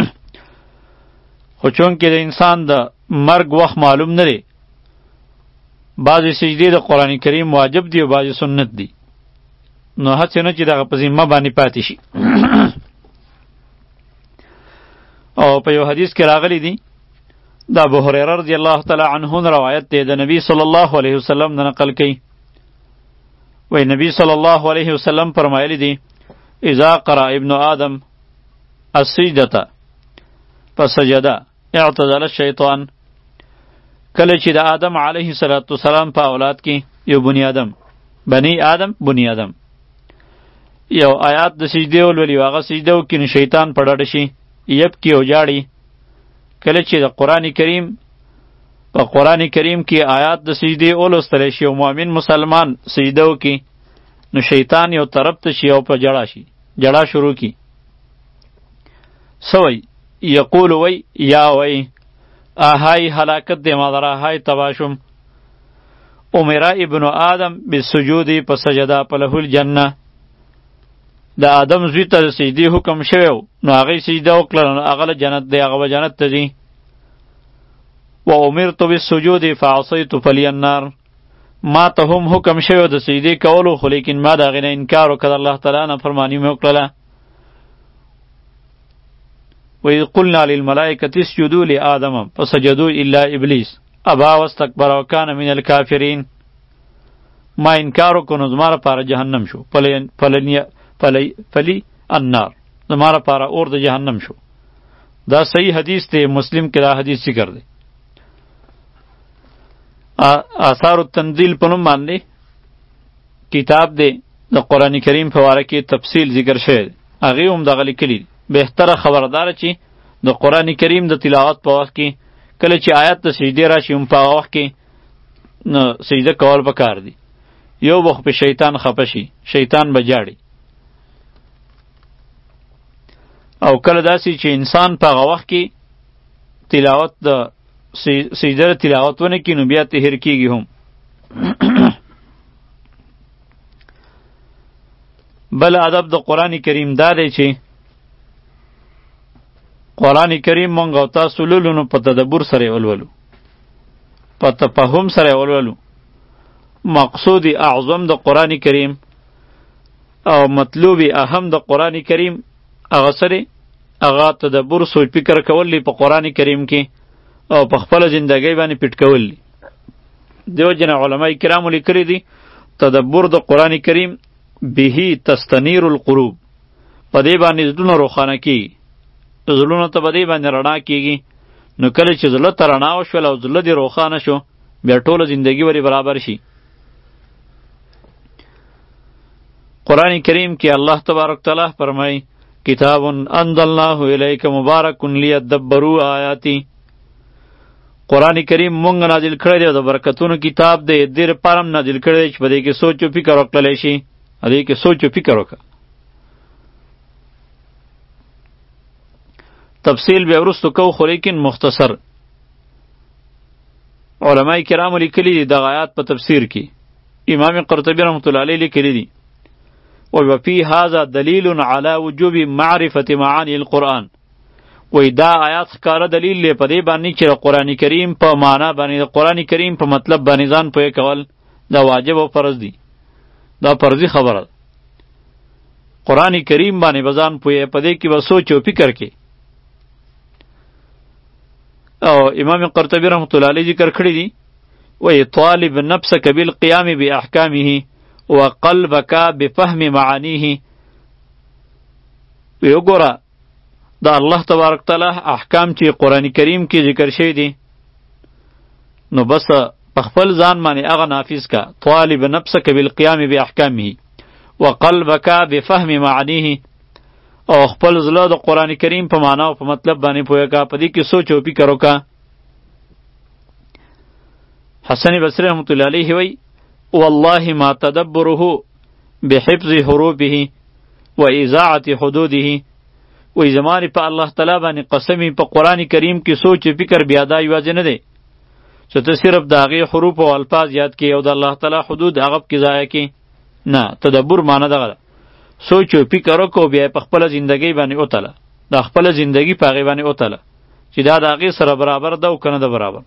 Speaker 1: خو چونکې د انسان د مرګ وخت معلوم نه دی، بعضې سجدې د قرآن کریم واجب دي او بعضې سنت دي، نو هڅې نه چې دغه په ذمه باندې پاتې شي. او په یو حدیث کې راغلی دی د ابو هریره رضی الله تعالی عنه روایت دی د نبی صلی الله علیه وسلم نه نقل کړي وی نبی صلی الله علیه وسلم فرمایلی دی اذا قرأ ابن آدم السجدة فسجد اعتزل الشیطان کله چې د آدم علیه السلام په اولاد کې یو بنی آدم بنی آدم بنی آدم یو آیات د سجدې ولولي هغه سجده وکړي نو شیطان په ډډه شي یبکي او جاړي کله چې د قرآن کریم په قرآن کریم کې آیات د سجدې ولوستلی شي او مؤمن مسلمان سجده وکړي نو شیطان یو طرف ته شي او په جړه شي جړه شروع کړي څه وایي یقول وی یا وی آهای هلاکت دی مادر آهای تباه شم امر ابن آدم بالسجود فسجد فله الجنه د آدم زوی ته د سجدې حکم شوی نو هغې سجده وکړه نو هغه له جنت دی هغه به جنت ته ځي و امرت بالسجود فعصیت فلی النار ما ته هم حکم شوی د سجدې کولو خو لیکن ما د هغې نه انکار وکړ الله تعالی نافرماني مې وکړله وإذ قلنا للملائكة اسجدوا لآدم فسجدوا إلا إبليس أبا واستكبر وكان من الكافرين ما انکار وکړو نو زما لپاره جهنم شو فلی فلی فلی النار زما لپاره اور د جهنم شو دا صحیح حدیث دی مسلم کې دا حدیث ذکر دی آثار التنزیل په نوم باندې کتاب دی د قرآن کریم په باره کې تفصیل ذکر شوی دی هغې هم دغه لیکلي دي بهتره خبرداره چې د قرآن کریم د تلاوت په وخت کې کله چې آیت د سجدې راشي هم په هغه وخت کې سجده کول پکار دي یو وخت په شیطان خفه شي شیطان به جاړي او کله داسې چې انسان په هغه وخت کې تلاوت د سجده تلاوت ونه کړي نو بیا تهر کېږي هم بل ادب د قرآن کریم دا دی چې قرآن کریم مونږ او تاسو لولو نو په تدبر سره یې ولولو په تفهم سره یې ولولو مقصود اعظم د قرآن کریم او مطلوب اهم د قرآن کریم هغه سره هغه تدبر سوچ فکر کول په قرآن کریم کې او په خپل زندګۍ باندې پټ کول دیو جن علماء کرام لیکلي دي تدبر د قرآن کریم به تستنیر القلوب په دې باندې زړونه روښانه کیږي زړونو ته په دې باندې رڼا کیږي نو کله چې زړه ته رڼا وشول او زړه دې روښانه شو بیا ټوله زندگی ورې برابر شي قرآن کریم کې الله تبارک تعالی فرمایي کتاب انزلناه الیک مبارک لیدبروا آیاتی قرآن کریم مونږ نازل کړی دی د برکتونو کتاب دی دې لپاره هم نازل کړی دی چې په دې کې سوچ او فکر وکړلی شي دې کې سوچ او فکر وکړه تفصیل بیا وروستو کو خو لیکن مختصر علماء کرامو لیکلي دي دغه آیات په تفسیر کې امام قرطبي رحمة الله علیه لیکلي دي وفي هذا دلیل علی وجوب معرفة معانی القرآن وی دا آیات ښکاره دلیل دی په دې باندې چې د قرآن کریم په معنا باندې د قرآن کریم په مطلب باندې ځان پوهې کول دا واجب او فرض دي دا فرضي خبره ده قرآن کریم باندې به ځان پوهې په دې کې به سوچ او فکر کې او امام قرطبی رحمة الله علیه ذکر کړی دی وی طالب نفسک بالقیام باحکامه وقلبک بفهم معانیه وی وګوره دا الله تبارک تعالی احکام چې قرآن کریم کې ذکر شوی دي نو بس په خپل ځان باندې هغه نافذ کا طالب نفسک بالقیام باحکامه وقلبک بفهم معانیه او خپل زړه د قرآن کریم په معنا او په مطلب باندې پوهه کا په دې کې سوچ او فکر وکړه حسن بصری رحمة الله علیه وی والله ما تدبره بحفظ حروفه واذاعة حدوده وی زمانی په الله تعالی باندې قسمی په قرآن کریم کې سوچ او فکر بیا دا یوازې نه دی چې ته صرف د هغې حروف او الفاظ یاد کړې او د الله تعالی حدود هغه پکې ضایع کړې نه تدبر معنی دغه ده سوچ او فکر وکړو بیا په خپله زندګۍ باندې وتله دا خپله زندګي په هغې باندې وتله چې دا د هغې سره برابر ده او که نه ده برابر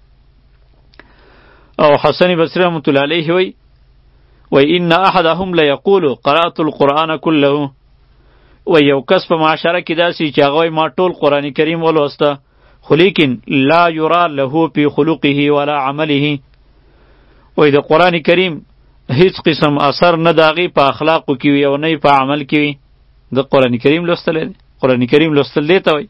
Speaker 1: او حسن بصری رحمة الله علیه وی وی ان احدهم لیقول قرأت القرآن كله و یو کس په معاشره کې داسې چې هغه ما ټول قرآن کریم ولوسته خو لیکن لا یرا له فی خلقه ولا عمله وای د قرآن کریم هیڅ قسم اثر نه د هغې په اخلاقو کې وي او نه په عمل کې وي د قرآن کریم لوستلی دی قرآن کریم لوستل دی ته وایي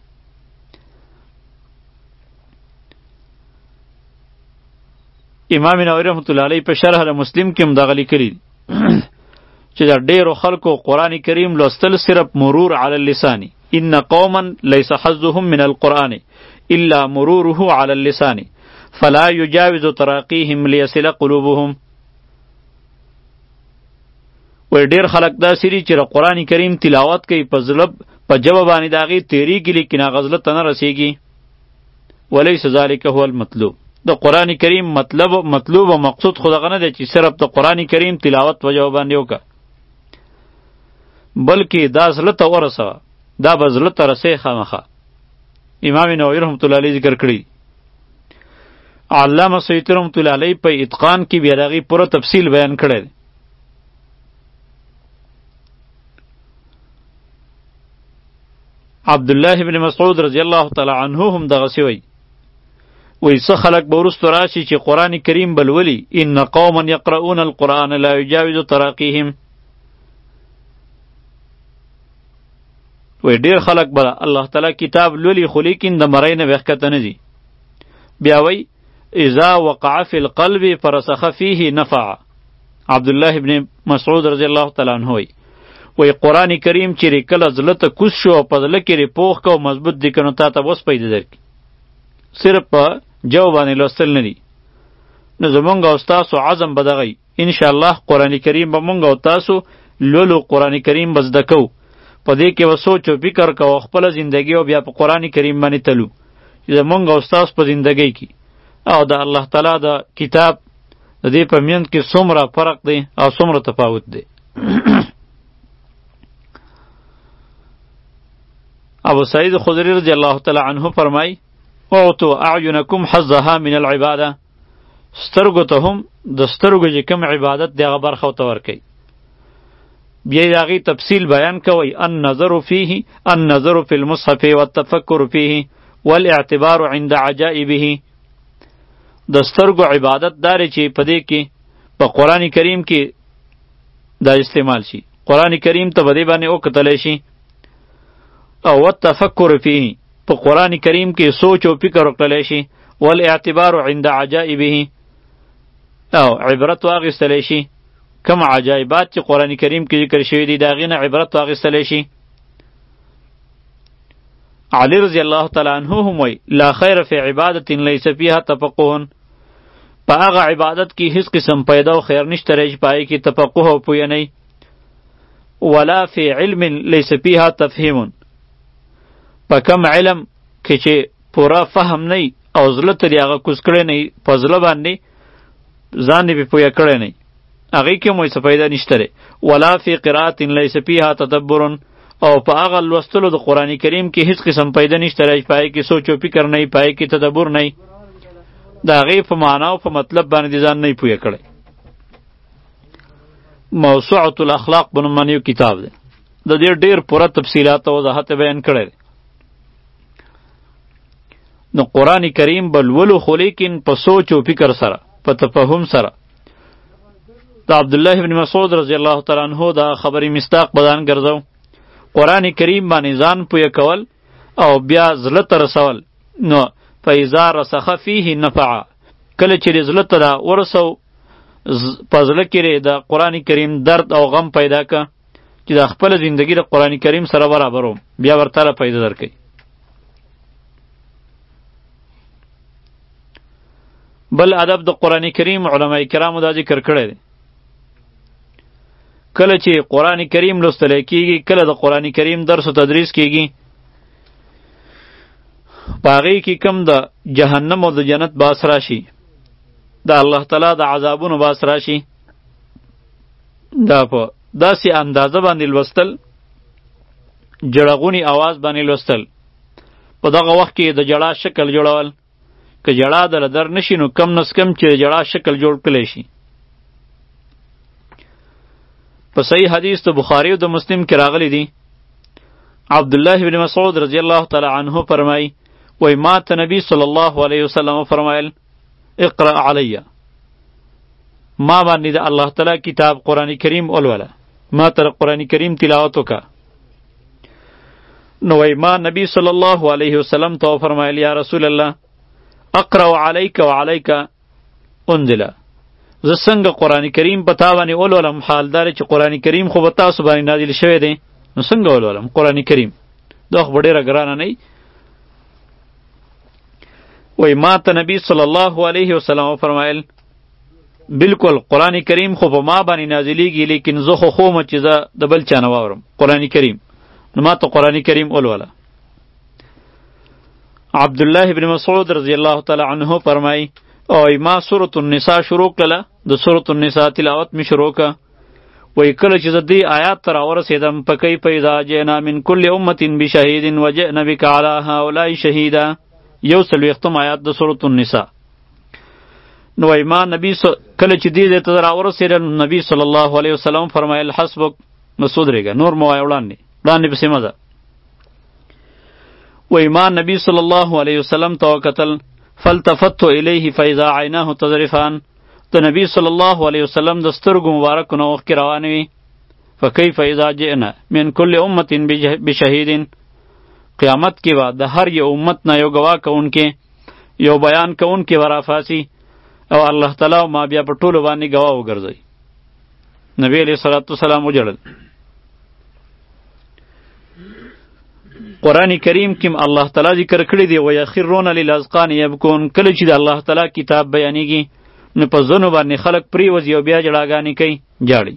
Speaker 1: امام نووي رحمت الله علیه په شرح د مسلم کې هم دغه لیکلي چې د ډېرو خلکو قرآن کریم لوستل صرف مرور علی اللسان ان قوما لیس حظهم من القرآن الا مروره علی اللسان فلا یجاوز تراقیهم لیصل قلوبهم وی ډېر خلک داسې دي چې د قرآن کریم تلاوت کوي په زړه په ژبه باندې د هغې تېرېږي لیکن هغه زړه ته نه رسېږي ولیس ذلک هو المطلوب د قرآن کریم مطلب مطلوب او مقصود خو دغه نه دی چې صرف د قرآن کریم تلاوت په ژبه باندې وکړه بلکې دا زړه ته ورسوه دا به زړه ته رسې خامخه امام نووي رحمت الله علیه ذکر کړي علامه سیوطي رحمت الله علیه په اتقان کې بیا د هغې پوره تفصیل بیان کړی دی عبدالله بن مسعود رضی الله تعالی عنه هم دغسې وی وی څه خلک به وروسته راشي چې قرآن کریم به لولي ان قوما یقرؤون القرآن لا یجاوز تراقیهم وی ډېر خلک به الله تعالی کتاب لولي خو لیکن د مرۍ نه بېښکته نه دي بیا وی اذا وقع فی القلب فرسخ فیه نفع عبدالله بن مسعود رضی الله تعالی عنه وی وی قرآن کریم چې کله زړه ته کوز شو او په زړه کې پوخ که او مضبوط دی که نو تا ته اوس پیدا درکړي صرف په جو باندې لوستل نه دي نو زمونږ او ستاسو عزم به دغه انشاءالله قرآن کریم به مونږ او تاسو لولو قرآن کریم به زده کوو په دې کې به سوچ او فکر کوو خپله زندګي او بیا په قرآن کریم باندې تلو چې زمونږ او ستاسو په زندګۍ کې او د الله تعالی د کتاب د دې په منځ کې څومره فرق دی او څومره تفاوت دی ابو سعید خدری رضی الله تعالی عنه فرمای اعطوا اعینکم حظها من العباده سترګو ته هم د سترګو چې کوم عبادت دی هغه برخه ورته ورکوي بیا د هغې تفصیل بیان کوي النظر فیه النظر فی المصحف والتفکر فیه والاعتبار عند عجائبه د سترګو عبادت داره چې په دې کې په قرآن کریم کې دا استعمال شي قرآن کریم ته په دې باندې وکتلی شي او والتفکر فیه په قرآن کریم کې سوچ او فکر وکړلی شي والاعتبار عند عجائبه او عبرت واخیستلی شي کوم عجایبات چې قرآن کریم کې ذکر شوي دي د هغې نه عبرت واخیستلی شي علی رضی الله تعالی عنه هم وی لا خیر فی عبادت لیس فیها تفقه په هغه عبادت کې هیڅ قسم پیدا او خیر نشته دی چې په هغې کې تفقه او پویه نه ولا فی علم لیس فیها تفهیم په کم علم کې چې پوره فهم نه او زړه ته دې هغه کوز کړی نه په زړه باندې ځان یې پرې پویه کړی نه هغې کې هم څه پیدا نشته دی ولا فی قرات لیس فیها تدبر او په هغه لوستلو د قرآن کریم کې هیڅ قسم پیدا نشته دی په هغې کې سوچ و فکر نه په هغې کې تدبر نه د هغې په معنا او په مطلب باندې ځان نه پویه کړی موسوعة الاخلاق په نوم باندې یو کتاب دی د دې ډېر پوره تفصیلات او وضاحت بیان کړی دی نو قرآن کریم بلولو خو لیکن په سوچ و فکر سره په تفهم سره د عبدالله بن مسعود رضی الله تعالی عنه دا خبرې مصداق بدان ګرځو قرآن کریم باندې ځان پویه کول او بیا زړه ته رسول نو فاذا رسخ فیه نفع کله چې زړه ته دا ورسو په زړه کې د قرآن کریم درد او غم پیدا که چې د خپله زندګي د قرآن کریم سره برابر و بیا ورته پیدا درکوي بل ادب د قرآن کریم علماء کرامو دا ذکر کړی دی کله چې قرآن کریم لوستلی کیږي کله د قرآن کریم درس و تدریس کیږي په هغې کې کم د جهنم او د جنت باس راشي د الله تعالی د عذابونو باس راشي دا په داسې اندازه باندې لوستل جړغونی आवाज باندې لوستل په دغه وخت کې د جړا شکل جوړول که جړا دله در نشي نو کم نس کم چې جړا شکل جوړ کړلی شي په صحیح حدیث د بخاری او د مسلم کې راغلی دی عبدالله بن مسعود رضی الله تعالی عنه فرمای وای ما ته نبی صلی الله علیه وسلم فرمایل اقرأ علی، ما باندې د الله تعالی کتاب قرآن کریم ولوله، ما ته قرآن کریم تلاوت وکړه. نو وای ما نبی صلی الله علیه وسلم ته فرمایل یا رسول الله اقرأ علیک وعلیک انزل، زه څنګه قرآن کریم په تا باندې ولولم، حال دار چې قرآن کریم خو په تاسو باندې نازل شوی دی، نو څنګه ولولم قرآن کریم؟ دا خو ډېره ګرانه نه وي. وای ما ته نبی صلی الله علیه وسلم فرمایل بالکل قرآن کریم خو په ما باندې نازلیږي، لیکن زه خو خومه چې زه د بل چا نه واورم قرآن کریم، نو ما ته قرآن کریم ولوله. عبدالله بن مسعود رضی الله تعالی عنه فرمای او ما سورة النساء شروع کړله، د سورة النساء تلاوت می شروع کړه. وای کله چې زه دې آیات ته راورسېدم فکیف اذا جئنا من کل امة بشهید وجئنا بک علی هؤلاء شهیدا، یو څلوېښتم آیات د سورة النساء. نو وای ما نبی س... کله چې دې ځای ته راورسېدم نبی صلی الله علیه وسلم فرمایل حسبک، نو سودرېږه نور مو وایه وړاندې وړاندې پسې مه ځه. وای ما نبی صلی الله علیه وسلم ته وکتل فالتفت الیه فاذا عیناه تذرفان، د نبی صلی الله علیه وسلم د سترګو مبارکو نه اوښکې روانې وي. فکیف اذا جئنا من کل امة بشهید، قیامت کې به د هر یو امت نه یو ګواه کوونکی یو بیان کوونکی به راپاڅي او الله تعالی ما بیا په ټولو باندې ګواه وګرځوي. نبی علیه الصلاة والسلام وجړل. قرآن کریم کې الله تعالی ذکر کړی دی ویخرون للاذقان یبکون، کله چې د الله تعالی کتاب بیانېږي نو په ځنو باندې خلک پریوځي او بیا جړاګانې کوي جاړي.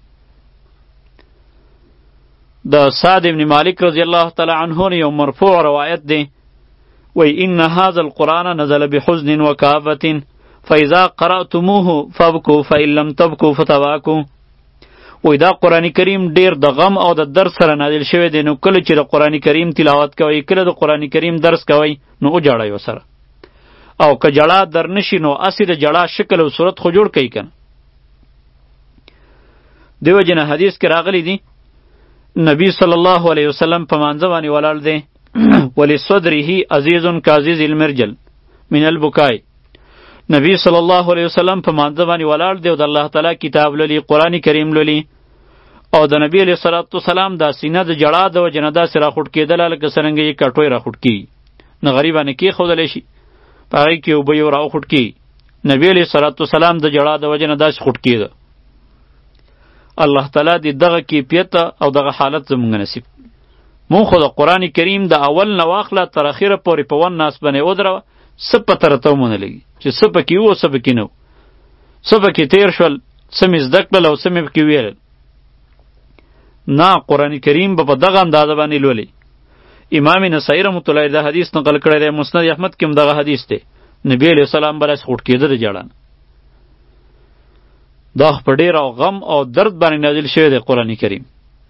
Speaker 1: د سعد ابن مالک رضی الله تعالی عنه یو مرفوع روایت دی وی ان هذا القرآن نزل بحزن وکآبة فاذا قرأتموه فابکوا فإن لم تبکوا فتباکوا. وی دا قرآن کریم ډیر د غم او د درد سره نازل شوی دی، نو کله چې د قرآن کریم تلاوت کوئ، کله د قرآن کریم درس کوئ، نو وجاړئ ورسره، او که جړا در نشي نو اسی د جړا شکل او صورت خو جوړ کوي کنه. دیو جن حدیث کې راغلی دی نبی صلی الله علیه وسلم په مانځه باندې ولاړ دی ولی صدره عزیز کعزیز المرجل من البکای. نبی صلی الله علیه وسلم په مانځه باندې ولاړ دی او د الله تعالی کتاب لولي، قرآن کریم لولي، او د نبی علیه الصلاة والسلام دا سینه د جړا د وجې نه داسې راخوټ کېدله لکه څرنګه یې کټوی راخوټ کېږي، نه غریبانې کېښودلی شي په هغې کې اوبه یې راوخوټ کېږي. نبی علیه الصلاة والسلام د جړا د وجې نه داسې خوټ کېده. الله تعالی دې دغه کیفیت او دغه حالت زموږ نصیب. مونږ خو د قرآن کریم د اول نه واخله تر اخره پورې په ون ناس باندې ودروه، څه پته راته ومونه لګي چې څه پکې وو څه پکې نه وو، څه پکې تېر شول، څه مې زده کړل او څه مې پکې ویلل. نه، قرآن کریم به په دغه اندازه باندې لولي. امام نسائی رحمت الله علیه دا حدیث نقل کړی دی، مسند احمد کې هم دغه حدیث دی. نبی علیه السلام به داسې خوټ کېده د جړا نه. دا په ډېر او غم او درد باندې نازل شوی دی قرآن کریم.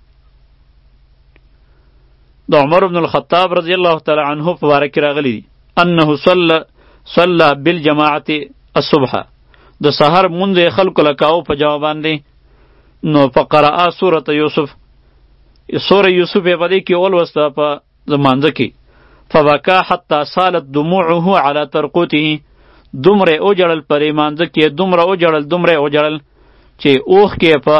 Speaker 1: د عمر بن الخطاب رضی الله تعالی عنه په باره کې راغلی دی انه صلی صلی بالجماعت الصبح، د سحر مونځ یې خلکو لکاو په جواب باندې. نو فقرأ سورة یوسف، سوره یوسف یې په دې کې ولوسته په مانځه کې. فبکا حتی سالت دموعه علی ترقوته، دومره اوجړل پرې مانځه کې، دومره اوجړل دومره اوجړل چې اوښکې په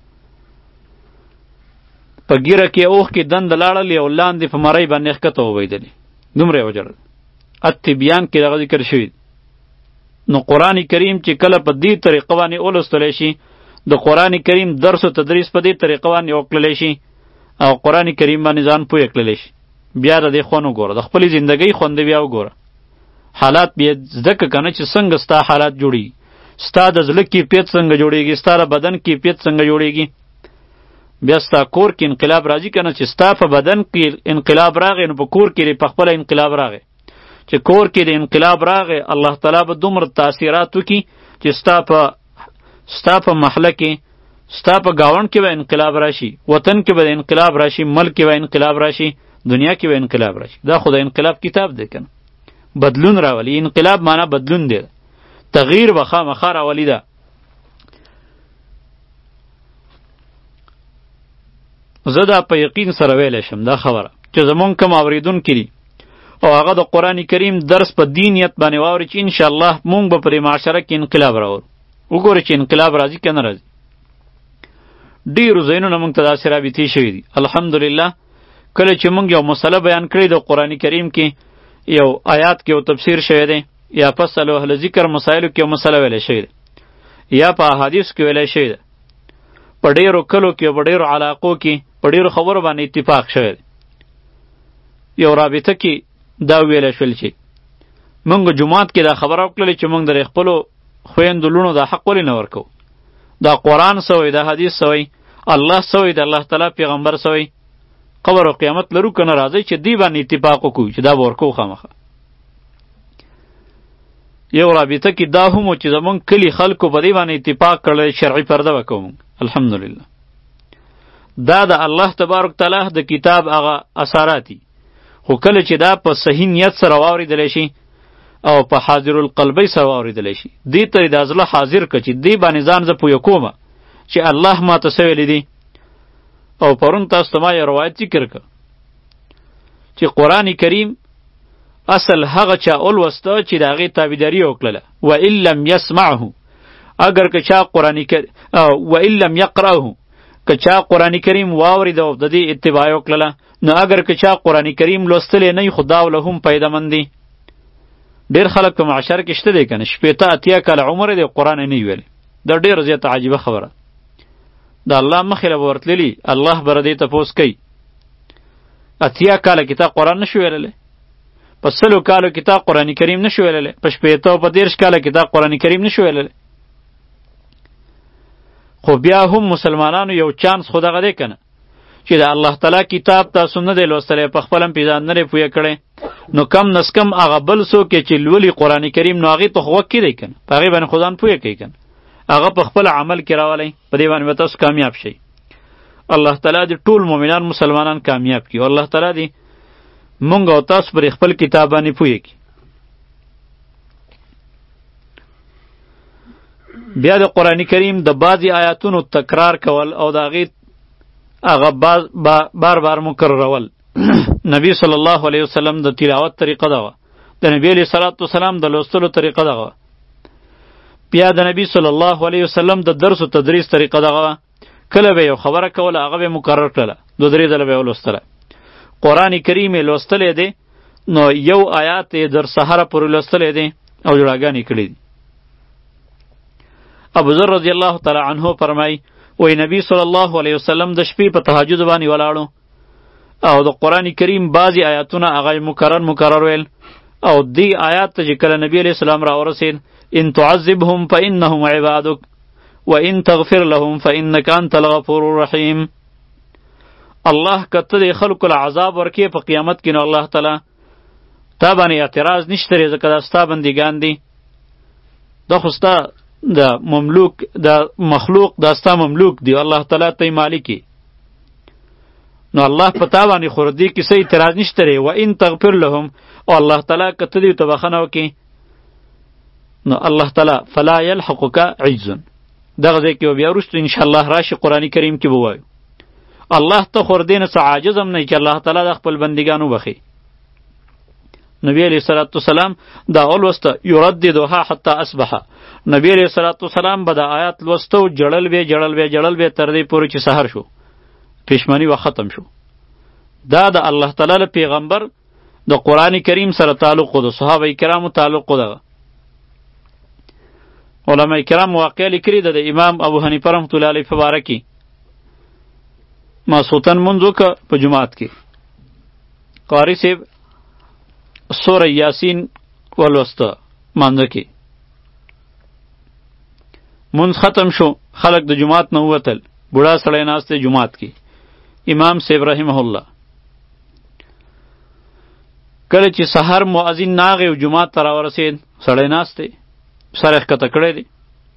Speaker 1: په ګیره کې اوښکې دند لاړلې او لاندې په مرۍ باندې ښکته وبهېدلې، دومره یې وجړل. التبیان کې دغه ذکر شوي. نو قرآن کریم چې کله په دې طریقه باندې ولوستلی شي، د قرآن کریم درس و تدریس په دې طریقه باندې وکړلی شي او قرآن کریم باندې ځان پوه کړلی شي، بیا د دې خوند وګوره، د خپلې زندګۍ خوند بیا وګوره، حالات بیا زده که که نه چې څنګه ستا حالات جوړېږي، ستا د زړه کیفیت څنګه جوړېږي، ستا د بدن کیفیت څنګه جوړېږي. بیا ستا کور کې انقلاب راځي که نه، چې ستا په بدن کې انقلاب راغی نو په کور کې په خپله انقلاب راغی. چې کور کې د انقلاب راغی، الله تعالی به دومره تاثیرات وکړي چې ستا په ستا په محله کې، ستا په ګاونډ کې به انقلاب راشي، وطن کې به انقلاب راشي، ملک کې به انقلاب راشي، دنیا کې به انقلاب راشي. دا خو د انقلاب کتاب دی کنه، بدلون راولي. انقلاب معنا بدلون دی، تغییر به خامخا راولي. ده زه دا په یقین سره ویلی شم دا خبره چې زمونږ کوم اوریدونکي دي او هغه د قرآن کریم درس په دې نیت باندې واوري چې انشاءالله مونږ به پرې معاشره کې انقلاب راوړو. وګورئ چې انقلاب راځي که نه راځي. ډېرو ځایونو نه مونږ ته داسې رابطې شوي دي. الحمدلله کله چې مونږ یو مسله بیان کړې د قرآن کریم کې یو آیات کې یو تفسیر شوی دی یا فصل اهل ذکر مسایلو کې یو مسله ویلی شوې ده یا په احادیثو کې ویلی شوې ده، په ډېرو کلو کې په ډېرو علاقو کې په ډېرو خبرو باندې اتفاق شوی دی. یو رابطه کې دا ویلی شول چې مونږ جومات کې دا خبره وکړلې چې مونږ د خپلو خویندو لوڼو دا حق ولې نه ورکوو؟ دا قرآن سوی دا حدیث سوی الله سوی د الله تعالی پیغمبر سوی قبر او قیامت لرو که نه راځئ چې دې باندې اتفاق وکړو چې دا به ورکوو خامخه. یو رابطه کې دا هم و چې زمونږ کلي خلکو په دې باندې اتفاق کړی شرعي پرده به کوو. الحمدلله دا د الله تبارک تعالی د کتاب هغه اثرات دي، خو کله چې دا په صحیح نیت سره واورېدلی شي او په حاضر القلبۍ سره واورېدلی شي دې ته د زړه حاضر که چې دې باندې ځان زه پویه کومه چې الله ما ته څه ویلی دی. او پرون تاسو ته ما یو روایت ذکر که چې قرآن کریم اصل هغه چا ولوسته چې د هغې تابعداري وکړله و ان لم یسمعه، اگر که چا قرآن کریم و ان لم یقرأه، که چا قرآن کریم واورید او د دې اتباع وکړله نو اگر که چا قرآن کریم لوستلی نه وي خو دا له هم پیدامن دی. ډېر خلک په معاشره کې شته دی که نه شپېته اتیا کاله عمر دی قرآن یې نه وي ویلی. دا ډېره زیاته عجیبه خبره. د الله مخې له به ورتللي الله به ردې تپوس کوي. اتیا کاله کې تا قرآن نه شو ویللی، په سلو کالو کې تا قرآن کریم نه شو ویللی، په شپېته او په دېرش کاله کې تا قرآن کریم نه شو ویللی. خو بیا هم مسلمانانو یو چانس خو دغه دی که نه چې د الله تعالی کتاب تاسو نه دی لوستلی، په خپله هم پې ځان نه دی پویه کړی، نو کم نس کم هغه بل څوک چې لولي قرآن کریم نو هغې ته خو غوږ کیدی که نه، په هغې باندې خو ځان پویه کوي که نه، هغه په خپل عمل کې راولی، په دې باندې به تاسو کامیاب شئ. الله تعالی دې ټول مؤمنان مسلمانان کامیاب کړي او الله تعالی دې مونږ او تاسو پر خپل کتاب باندې پوهې کړي. بیا د قرآن کریم د بعضی آیاتونو تکرار کول او د هغې هغه بار بار مکررول نبی صلی الله علیه وسلم د تلاوت طریقه دغه، د نبی علیه صلوات وسلام د لوستلو طریقه دغه، بیا د نبی صلی الله علیه وسلم د درس او تدریس طریقه دغه. کله به یو خبره کوله هغه به مکرر کړله، دو درې ځله به یې ولوستله. قرآن کریم یې لوستلی دی نو یو آیات یې در سهاره پورې لوستلی دی او جوړاګانې کړي دي. ابو ذر رضی الله تعالی عنه فرمایي وی نبی صلی الله علیه وسلم د شپې په تهجد باندې ولاړو او د قرآن کریم بعضی آیاتونه هغه مکرر مکرر ویل او دی آیات ته چې کله نبی علیه السلام راورسېد ان تعذبهم فانهم عبادک وان تغفر لهم فانک انت الغفور الرحیم. الله کته د خلکو له عذاب ورکې په قیامت کې نو الله تعالی تا باندې اعتراض نشته لري ځکه دا ستا بندګان دي، دا خو ستا د مملوک د مخلوق دا ستا مملوک دی، الله تعالی ته مالکی نو الله په تا باندې خو دې کې څه اعتراض نشته لري. وان تغفر لهم او الله تعالی کته دې ته بخښنه وکړي نو الله تعالی فلا یلحقک عجز. دغه ځای کې بیا وروسته انشاءالله راشي قرآن کریم کې به وایو الله ته خو دې نه څه عاجز هم نه چې الله تعالی د خپل بندګانو وبخښي. نبی علیه الصلاة والسلام دا ولوسته یرددها حتی اصبح، نبی علیه الصلاة والسلام به دا آیات لوسته او جړل به جړل به جړل به تر دې پورې چې سحر شو پښمنی و ختم شو. دا د الله تعالی له پیغمبر د قرآن کریم سره تعلق و د صحابه کرامو تعلق و. دغه علماء کرام واقع لیکلي ده د امام ابو حنیفه رحمت الله علیه په باره کې ماسوتن منځ وکړه په جماعت کې قاري صاحب سوره یاسین ولوسته مانځه کې منځ ختم شو خلق د جماعت نه ووتل بوډا سړی ناست دی جماعت کې امام صاحب رحمه الله کله چې سحر مؤذن ناغی او جماعت ته راورسېد سړی ناست دی سر یې ښکته کړی دی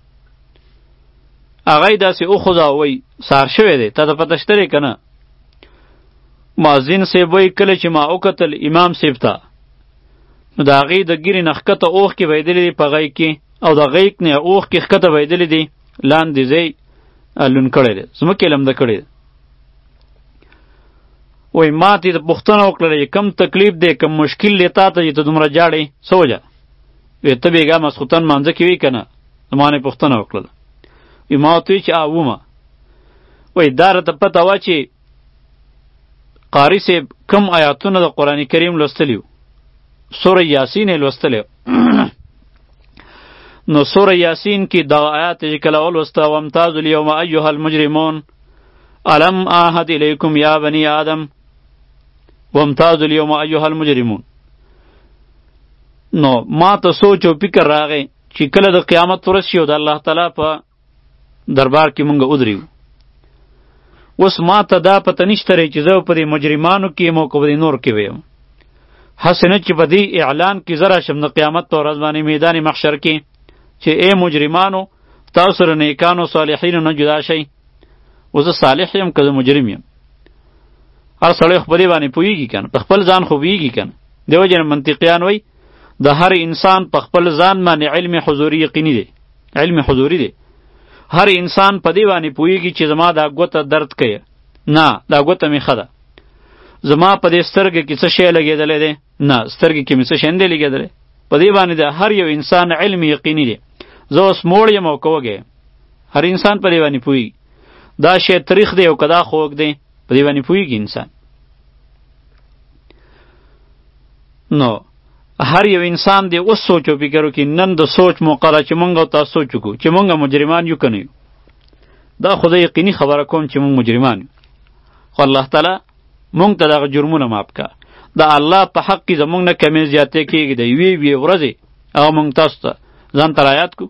Speaker 1: هغه یې داسې وخوځه وایي سهار شوی دی تا ته پته شته دی که نه مؤذن صاحب وایي کله چې ما وکتل امام صاحب ته نو د هغې د ګیرې نه ښکته اوښکې بهیدلې دي په غیږ کې او د غیږ نه اوښکې ښکته بهیدلې دي لاندې ځای لون کړی دی ځمکې لمده کړی دی وای ما ته د پوښتنه وکړله کم تکلیف دی کم مشکل دی تا ته چې ته دومره جاړې څه وجه وی ته بېګا ماسخوتن مانځه کې وي که نه ما نه پوښتنه وکړله وی ما ورته وی چې آ ومه وای دا راته پته وه چې قاري صاحب کم آیاتونه د قرآن کریم لوستلي وو سوره یاسین یې لوستلی نو سوره یاسین کې دغه آیات چې کله ولوسته وامتازوا اليوم ایها المجرمون الم اعهد الیکم یا بنی آدم وامتازوا اليوم ایها المجرمون نو ما ته سوچ او فکر راغی چې کله د قیامت ورځ شي او د الله تعالی په دربار کې مونږ ودرېو اوس ما ته دا پته نشته چې زه په دې مجرمانو کې یم او که په دې نور کې ویم هسې نه چې په دې اعلان کې زه راشم د قیامت په ورځ باندې میدان محشر کې چې ای مجرمانو تاسو سره نیکانو صالحینو نه جدا شئ و زه صالح یم که زه مجرم یم هر سړی خو په دې باندې پوهېږي که نه په خپل ځان خو پوهېږي که نه دې وجې نه منطقیان وایي د هر انسان په خپل ځان باندې علم حضوري یقیني دی علم حضوري دی هر انسان په دې باندې پوهېږي چې زما دا ګوته درد کوي نه دا ګوته مې ښه ده زما په دې سترګې کې څه شی لګېدلی دی نه سترګې کې مې څه شی نه دی لګېدلی په دې باندې د هر یو انسان علم یقیني دی زه اوس موړ یم او که وږی هر انسان په دې باندې پوهېږي دا شی تریخ دی او که دا خوږ دی په دې باندې پوهېږي انسان نو هر یو انسان دی اوس سوچ او فکر وکړي نن د سوچ موقع ده چې مونږ او تاسو سوچ وکړو چې مونږ مجرمان یو که نه یو دا خو زه یقیني خبره کوم چې مونږ مجرمان یو خو الله تعالی مونږ ته دغه جرمونه معاف که د الله په حق کې زمونږ نه کمې زیاتې کېږي د یوې یوې ورځې هغه مونږ تاسو ته ځان ته رایاد کړو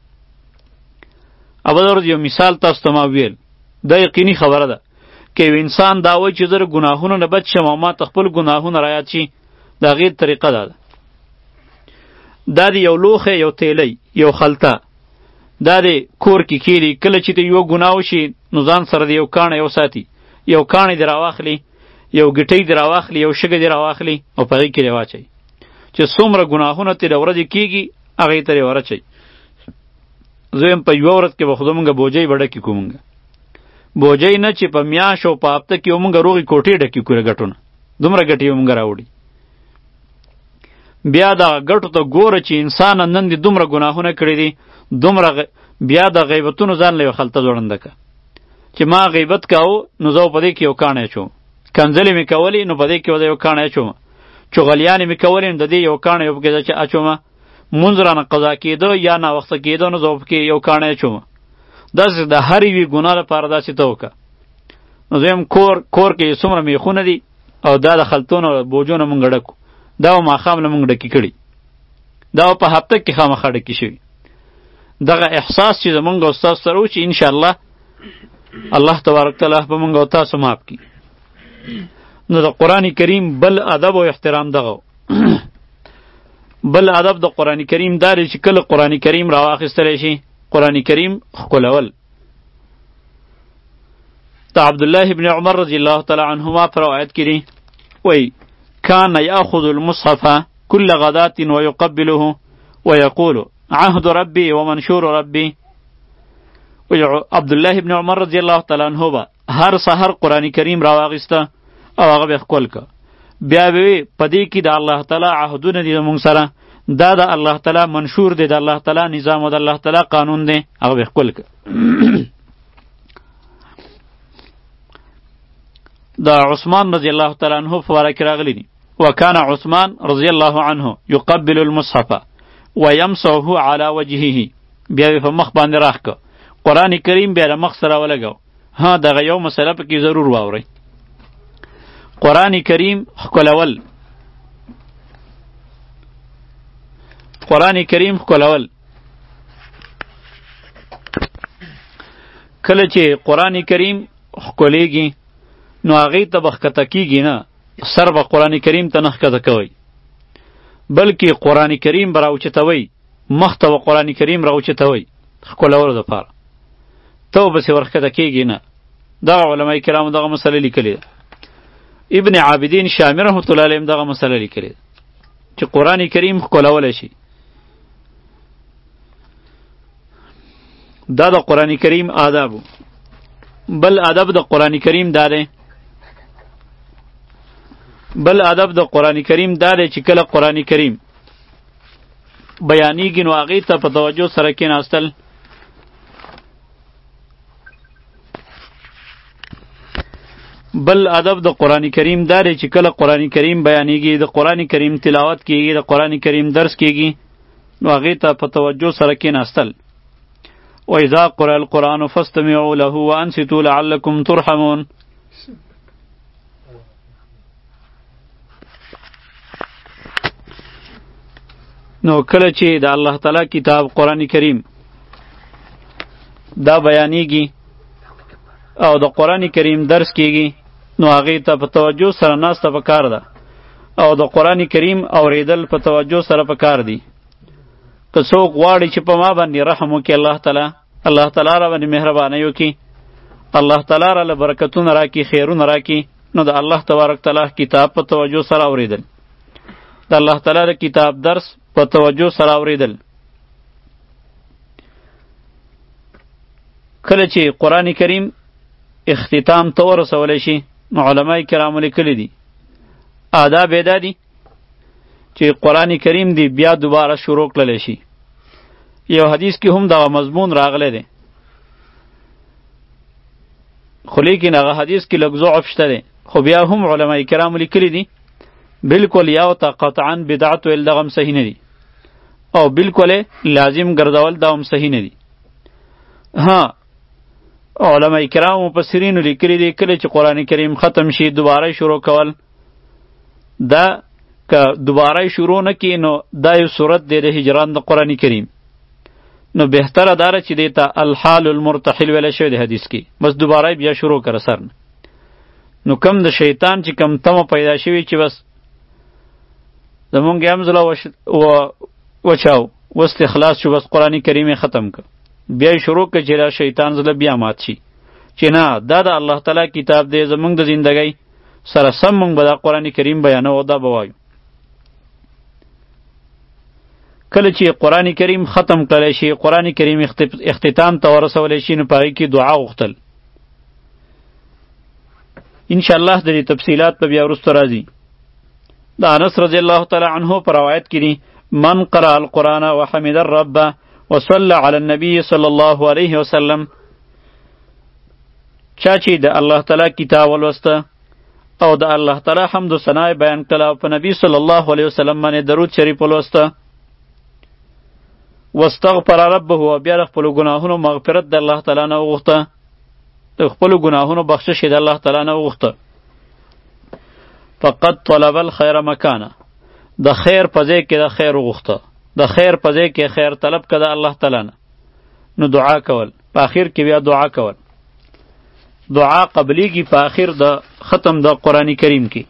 Speaker 1: اول ورځ یو مثال تاسو ته ما ویل دا یقیني خبره ده که یو انسان دا وایي چې زه د ګناهونو نه بچ شم او ما ته خپل ګناهونه رایاد شي د هغې طریقه دا ده دا دی یو لوښی یو تیلی یو خلطه دا دی کور کې کېږدي کله چې ته یو ګناه وشي نو ځان سره د یو کاڼی یو ساتي یو کاڼی دې راواخلي یو ګټۍ دې راواخلي یو شګه دې راواخلي او په هغې کې دې واچوي چې څومره ګناهونه ترې د ورځې کېږي هغې ته دې ورچوي زه یم په یوه ورځ کې به خو زمونږ بوجۍ به ډکې کړو مونږ بوجۍ نه چې په میاشت او په هفته کې به مونږ روغې کوټې ډکې کړو ګټونه دومره ګټې به مونږ راوړي بیا دغه ګټو ته ګوره چې انسان نن دې دومره ګناهونه کړي دي دومره غ... بیا د غیبتونو ځان له یو خلطه جوړنده که چې ما غیبت کاوه نو زه په دې کې یو کاڼی اچوم کنځلې مې کولې نو په دې کې یو کاڼی اچوم چغلیانې مې کولې نو د دې یو کاڼی یو پکې اچوم مونځ رانه قضا کېده یا ناوخته کېده نو زه پکې یو کاڼی اچوم داسې د هر یوې ګناه لپاره داسې ته وکړه نو زه یم کور کور کې څومره میخونه دي او دا د خلطونو بوجونه مونږ ډکو دا و ماښام له مونږ ډکې کړي دا په هفته کې خامخا ډکې شوي دغه احساس چې زمونږ او ستاسو سره و چې انشاءالله الله تبارک تعالی به مونږ او تاسو معاف کړي نو د قرآن کریم بل ادب او احترام دغه بل ادب د قرآن کریم دا دی چې کله قرآن کریم راواخیستلی شي قرآن کریم ښکلول د عبدالله ابن عمر رضی الله تعالی عنهما پر روایت کړي وی كان يأخذ المصحف كل غداة ويقبله ويقول عهد ربي ومنشور ربي عبد الله ابن عمر رضی الله تعالی عنہ با هر سحر قرآن کریم راواغسته او هغه به خپل که بیا به پدې کې د الله تعالی عهدونه دي موږ سره دا د الله تعالی منشور دی د الله تعالی نظام او د الله تعالی قانون دی هغه به خپل که دا عثمان رضی الله تعالی عنہ فواره کې راغلی دي وكان عثمان رضی الله عنه يقبل المصحف ويمسحه على وجهه بیا په مخ باندې راخکه قرآن کریم بیا د مخ سره ولګو ها دغه یو مسله پکې ضرور واورئ قرآن کریم ښکلول قرآن کریم ښکلول کله چې قرآن کریم ښکلیږي نو هغې ته به ښکته کېږي نه سر به قرآن کریم ته نه ښکته کوئ بلکې قرآن کریم به راوچتوئ مخ ته به قرآن کریم راوچتوئ ښکلولو دپاره ته به پسې ورښکته کېږي نه دغه علما کرامو دغه مسله لیکلې ده ابن عابدین شامی رحمت الله علیه دغه مسله لیکلې ده چې قرآن کریم ښکلولی شي دا د قرآن کریم آدابو بل ادب د قرآن کریم دا دی بل ادب د قرآن کریم دا دی چې کله قرآن کریم بیانیږي نو هغې ته په توجه سره کېناستل. بل ادب د قرآن کریم دا دی چې کله قرآن کریم بیانیږي، د قرآن کریم تلاوت کیږي، د قرآن کریم درس کیږي، نو هغې ته په توجه سره کېناستل. وإذا قرأ القرآن فاستمعوا له وأنصتوا لعلكم ترحمون. نو کله چې د الله تعالی کتاب قرآن کریم دا بیانیږي او د قرآن کریم درس کیږي نو هغې ته په توجه سره ناسته پکار ده او د قرآن کریم اوریدل په توجه سره پکار دي. که څوک غواړي چې په ما باندې رحم وکړي الله تعالی، الله تعالی را باندې مهرباني وکړي، الله تعالی را له برکتونه راکړي، خیرونه راکړي، نو د الله تبارک تعالی کتاب په توجه سره اوریدل، د الله تعالی د کتاب درس په توجه سره اوریدل. کله چې قرآن کریم اختتام ته ورسولی شي نو علماء کرامو لیکلی دي آداب یې دا دي چې قرآن کریم دی بیا دوباره شروع کړلی شي. یو حدیث کې هم دغه مضمون راغلی دی، خو لیکن هغه حدیث کې لږ ضعف شته دی، خو بیا هم علماء کرامو لیکلی دي بالکل یا ته قطعا بدعت ویل دغه هم صحیح نه دي او بالکل لازم ګرځول دا هم صحیح نه دي. ها علماء کرام مفسرینو لیکلي دي کله چې قرآن کریم ختم شي دوباره شروع کول، دا که دوباره شروع نه کړي نو دا یو صورت دی د هجران د قرآن کریم، نو بهتره داره چې دی ته الحال المرتحل ویلی شوی دی حدیث کې، بس دوباره بیا شروع کړه سر نه. نو کم د شیطان چې کم تمه پیدا شوي چې بس زمونږ هم زړه وچاو وست خلاص شو، بس قرآن کریم ختم که بیا شروع که چې شیطان زړه بیا مات شي چې نه دا د الله تعالی کتاب دی، زمونږ د زندګۍ سره سم مونږ به دا قرآن کریم بیانو او دا به وایو. کله چې قرآن کریم ختم کړلی شي، قرآن کریم اختتام ته ورسولی شي، نو په هغې کې دعا غوښتل. انشاءالله د دې تفصیلات به بیا وروسته راځي. د انس رضی الله تعالی عنه په روایت کې دي من قرأ القرآن وحمد الرب وصلى على النبي صلی الله علیه وسلم، چا چې د الله تعالی کتاب ولوسته او د الله تعالی حمد و ثنا بیان کړه او په نبی صلی الله علیه وسلم باندې درود شریف ولوسته، واستغفر ربه او بیا د خپلو ګناهونو مغفرت د الله تعالی نه وغوښته، د خپلو ګناهونو بخشش یې د الله تعالی نه وغوښته، فقد طلب الخیر مکانه، د خیر په ځای کې د خیر وغوښته، د خیر په ځای کې خیر طلب کړه د الله تعالی نه. نو دعا کول په آخر کې بیا دعا کول، دعا قبلیږي په آخر د ختم د قرآن کریم کې.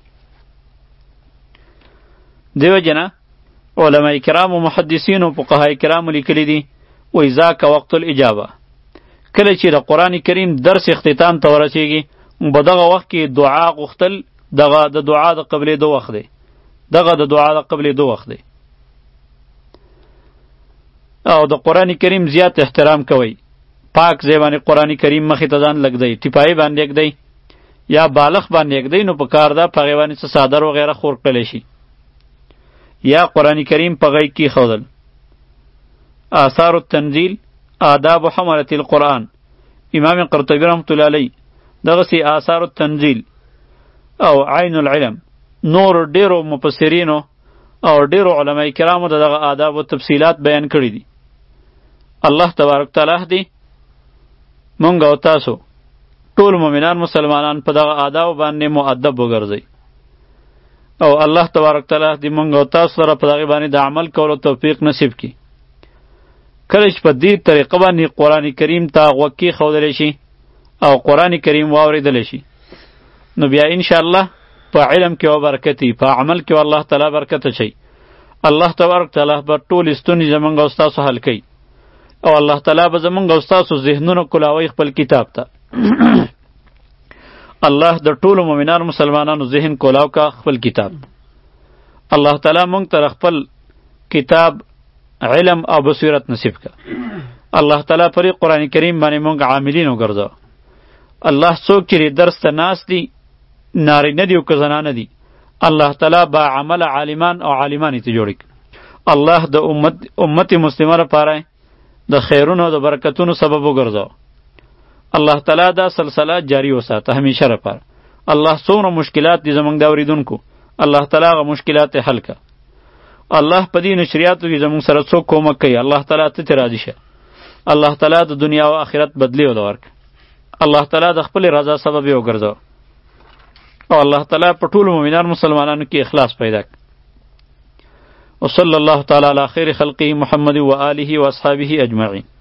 Speaker 1: دیو جنا علماء کرام و محدثین و فقهای کرام لیکلی دي وای ذاک وقت الاجابه، کله چې د قرآن کریم درس اختتام ته ورسیږي په دغه وخت کې دعا غوښتل دغه د دعا د قبلېدو وخت دی، دغه د دعا د قبلېدو وخت دی. او د قرآن کریم زیات احترام کوئ، پاک ځای باندې قرآن کریم مخې ته ځان لږدئ، ټیپایي باندې اږدئ یا بالغ باندې اږدئ، نو په کار ده په هغې باندې څه څادر وغیره خور کړلی شي، یا قرآن کریم په غیږ کې ایښودل. آثار التنزیل آداب حملة القرآن، امام قرطبی رحمت الله علیه دغسې آثار التنزیل او عین العلم، نور ډیرو مفسرینو او ډیرو علماء کرامو دغه آداب و تفصیلات بیان کړي دي. الله تبارک تعالی دې مونږ او تاسو ټول مؤمنان مسلمانان په دغه آداب باندې مؤدب وګرځئ، او الله تبارک تعالی دې مونږ او تاسو سره په دغه باندې د عمل کولو توفیق نصیب کړي. کله چې په دې طریقه باندې قرآن کریم ته غوږ کېښودلی شي او قرآن کریم واورېدلی شي، نو بیا انشاءالله په علم کې و برکت وي، په عمل کې و الله تعالی برکت اچوي. الله تبارک تعالی به ټولې ستونزې زموږ او ستاسو حل کوي، او الله تعالی به زموږ او ستاسو ذهنونه کلاوي خپل کتاب ته. الله د ټولو مؤمنانو مسلمانانو ذهن کولاو کا خپل کتاب. الله تعالی مونږ ته خپل کتاب علم او بصیرت نصیب کا. الله تعالی پر قرآن کریم باندې مونږ عاملین وګرځو. الله څوک چې درس ته ناست دي، نارینه دي او که زنانه دي، الله تعالی با عمل عالمان او عالمانی ته جوړ کړي. الله د امت امت مسلمه لپاره د خیرونو او د برکتونو سبب وګرځاو. الله تعالی دا سلسله جاری وساته همیشه لپاره. الله څومره مشکلات دي زمونږ د اوریدونکو، الله تعالی هغه مشکلات حل کړه. الله په دې نشریاتو کې زمونږ سره څوک کومک کوي، الله تعالی ته راضي شه. الله تعالی د دنیا او آخرت بدلی ول ورک. الله تعالی د خپل رضا سبب یې وګرځاو او الله تعالی په ټولو مؤمنان مسلمانانو کې اخلاص پیدا کړ. وصلی الله تعالی علی خیر خلقه محمد و آله و اصحابه اجمعین.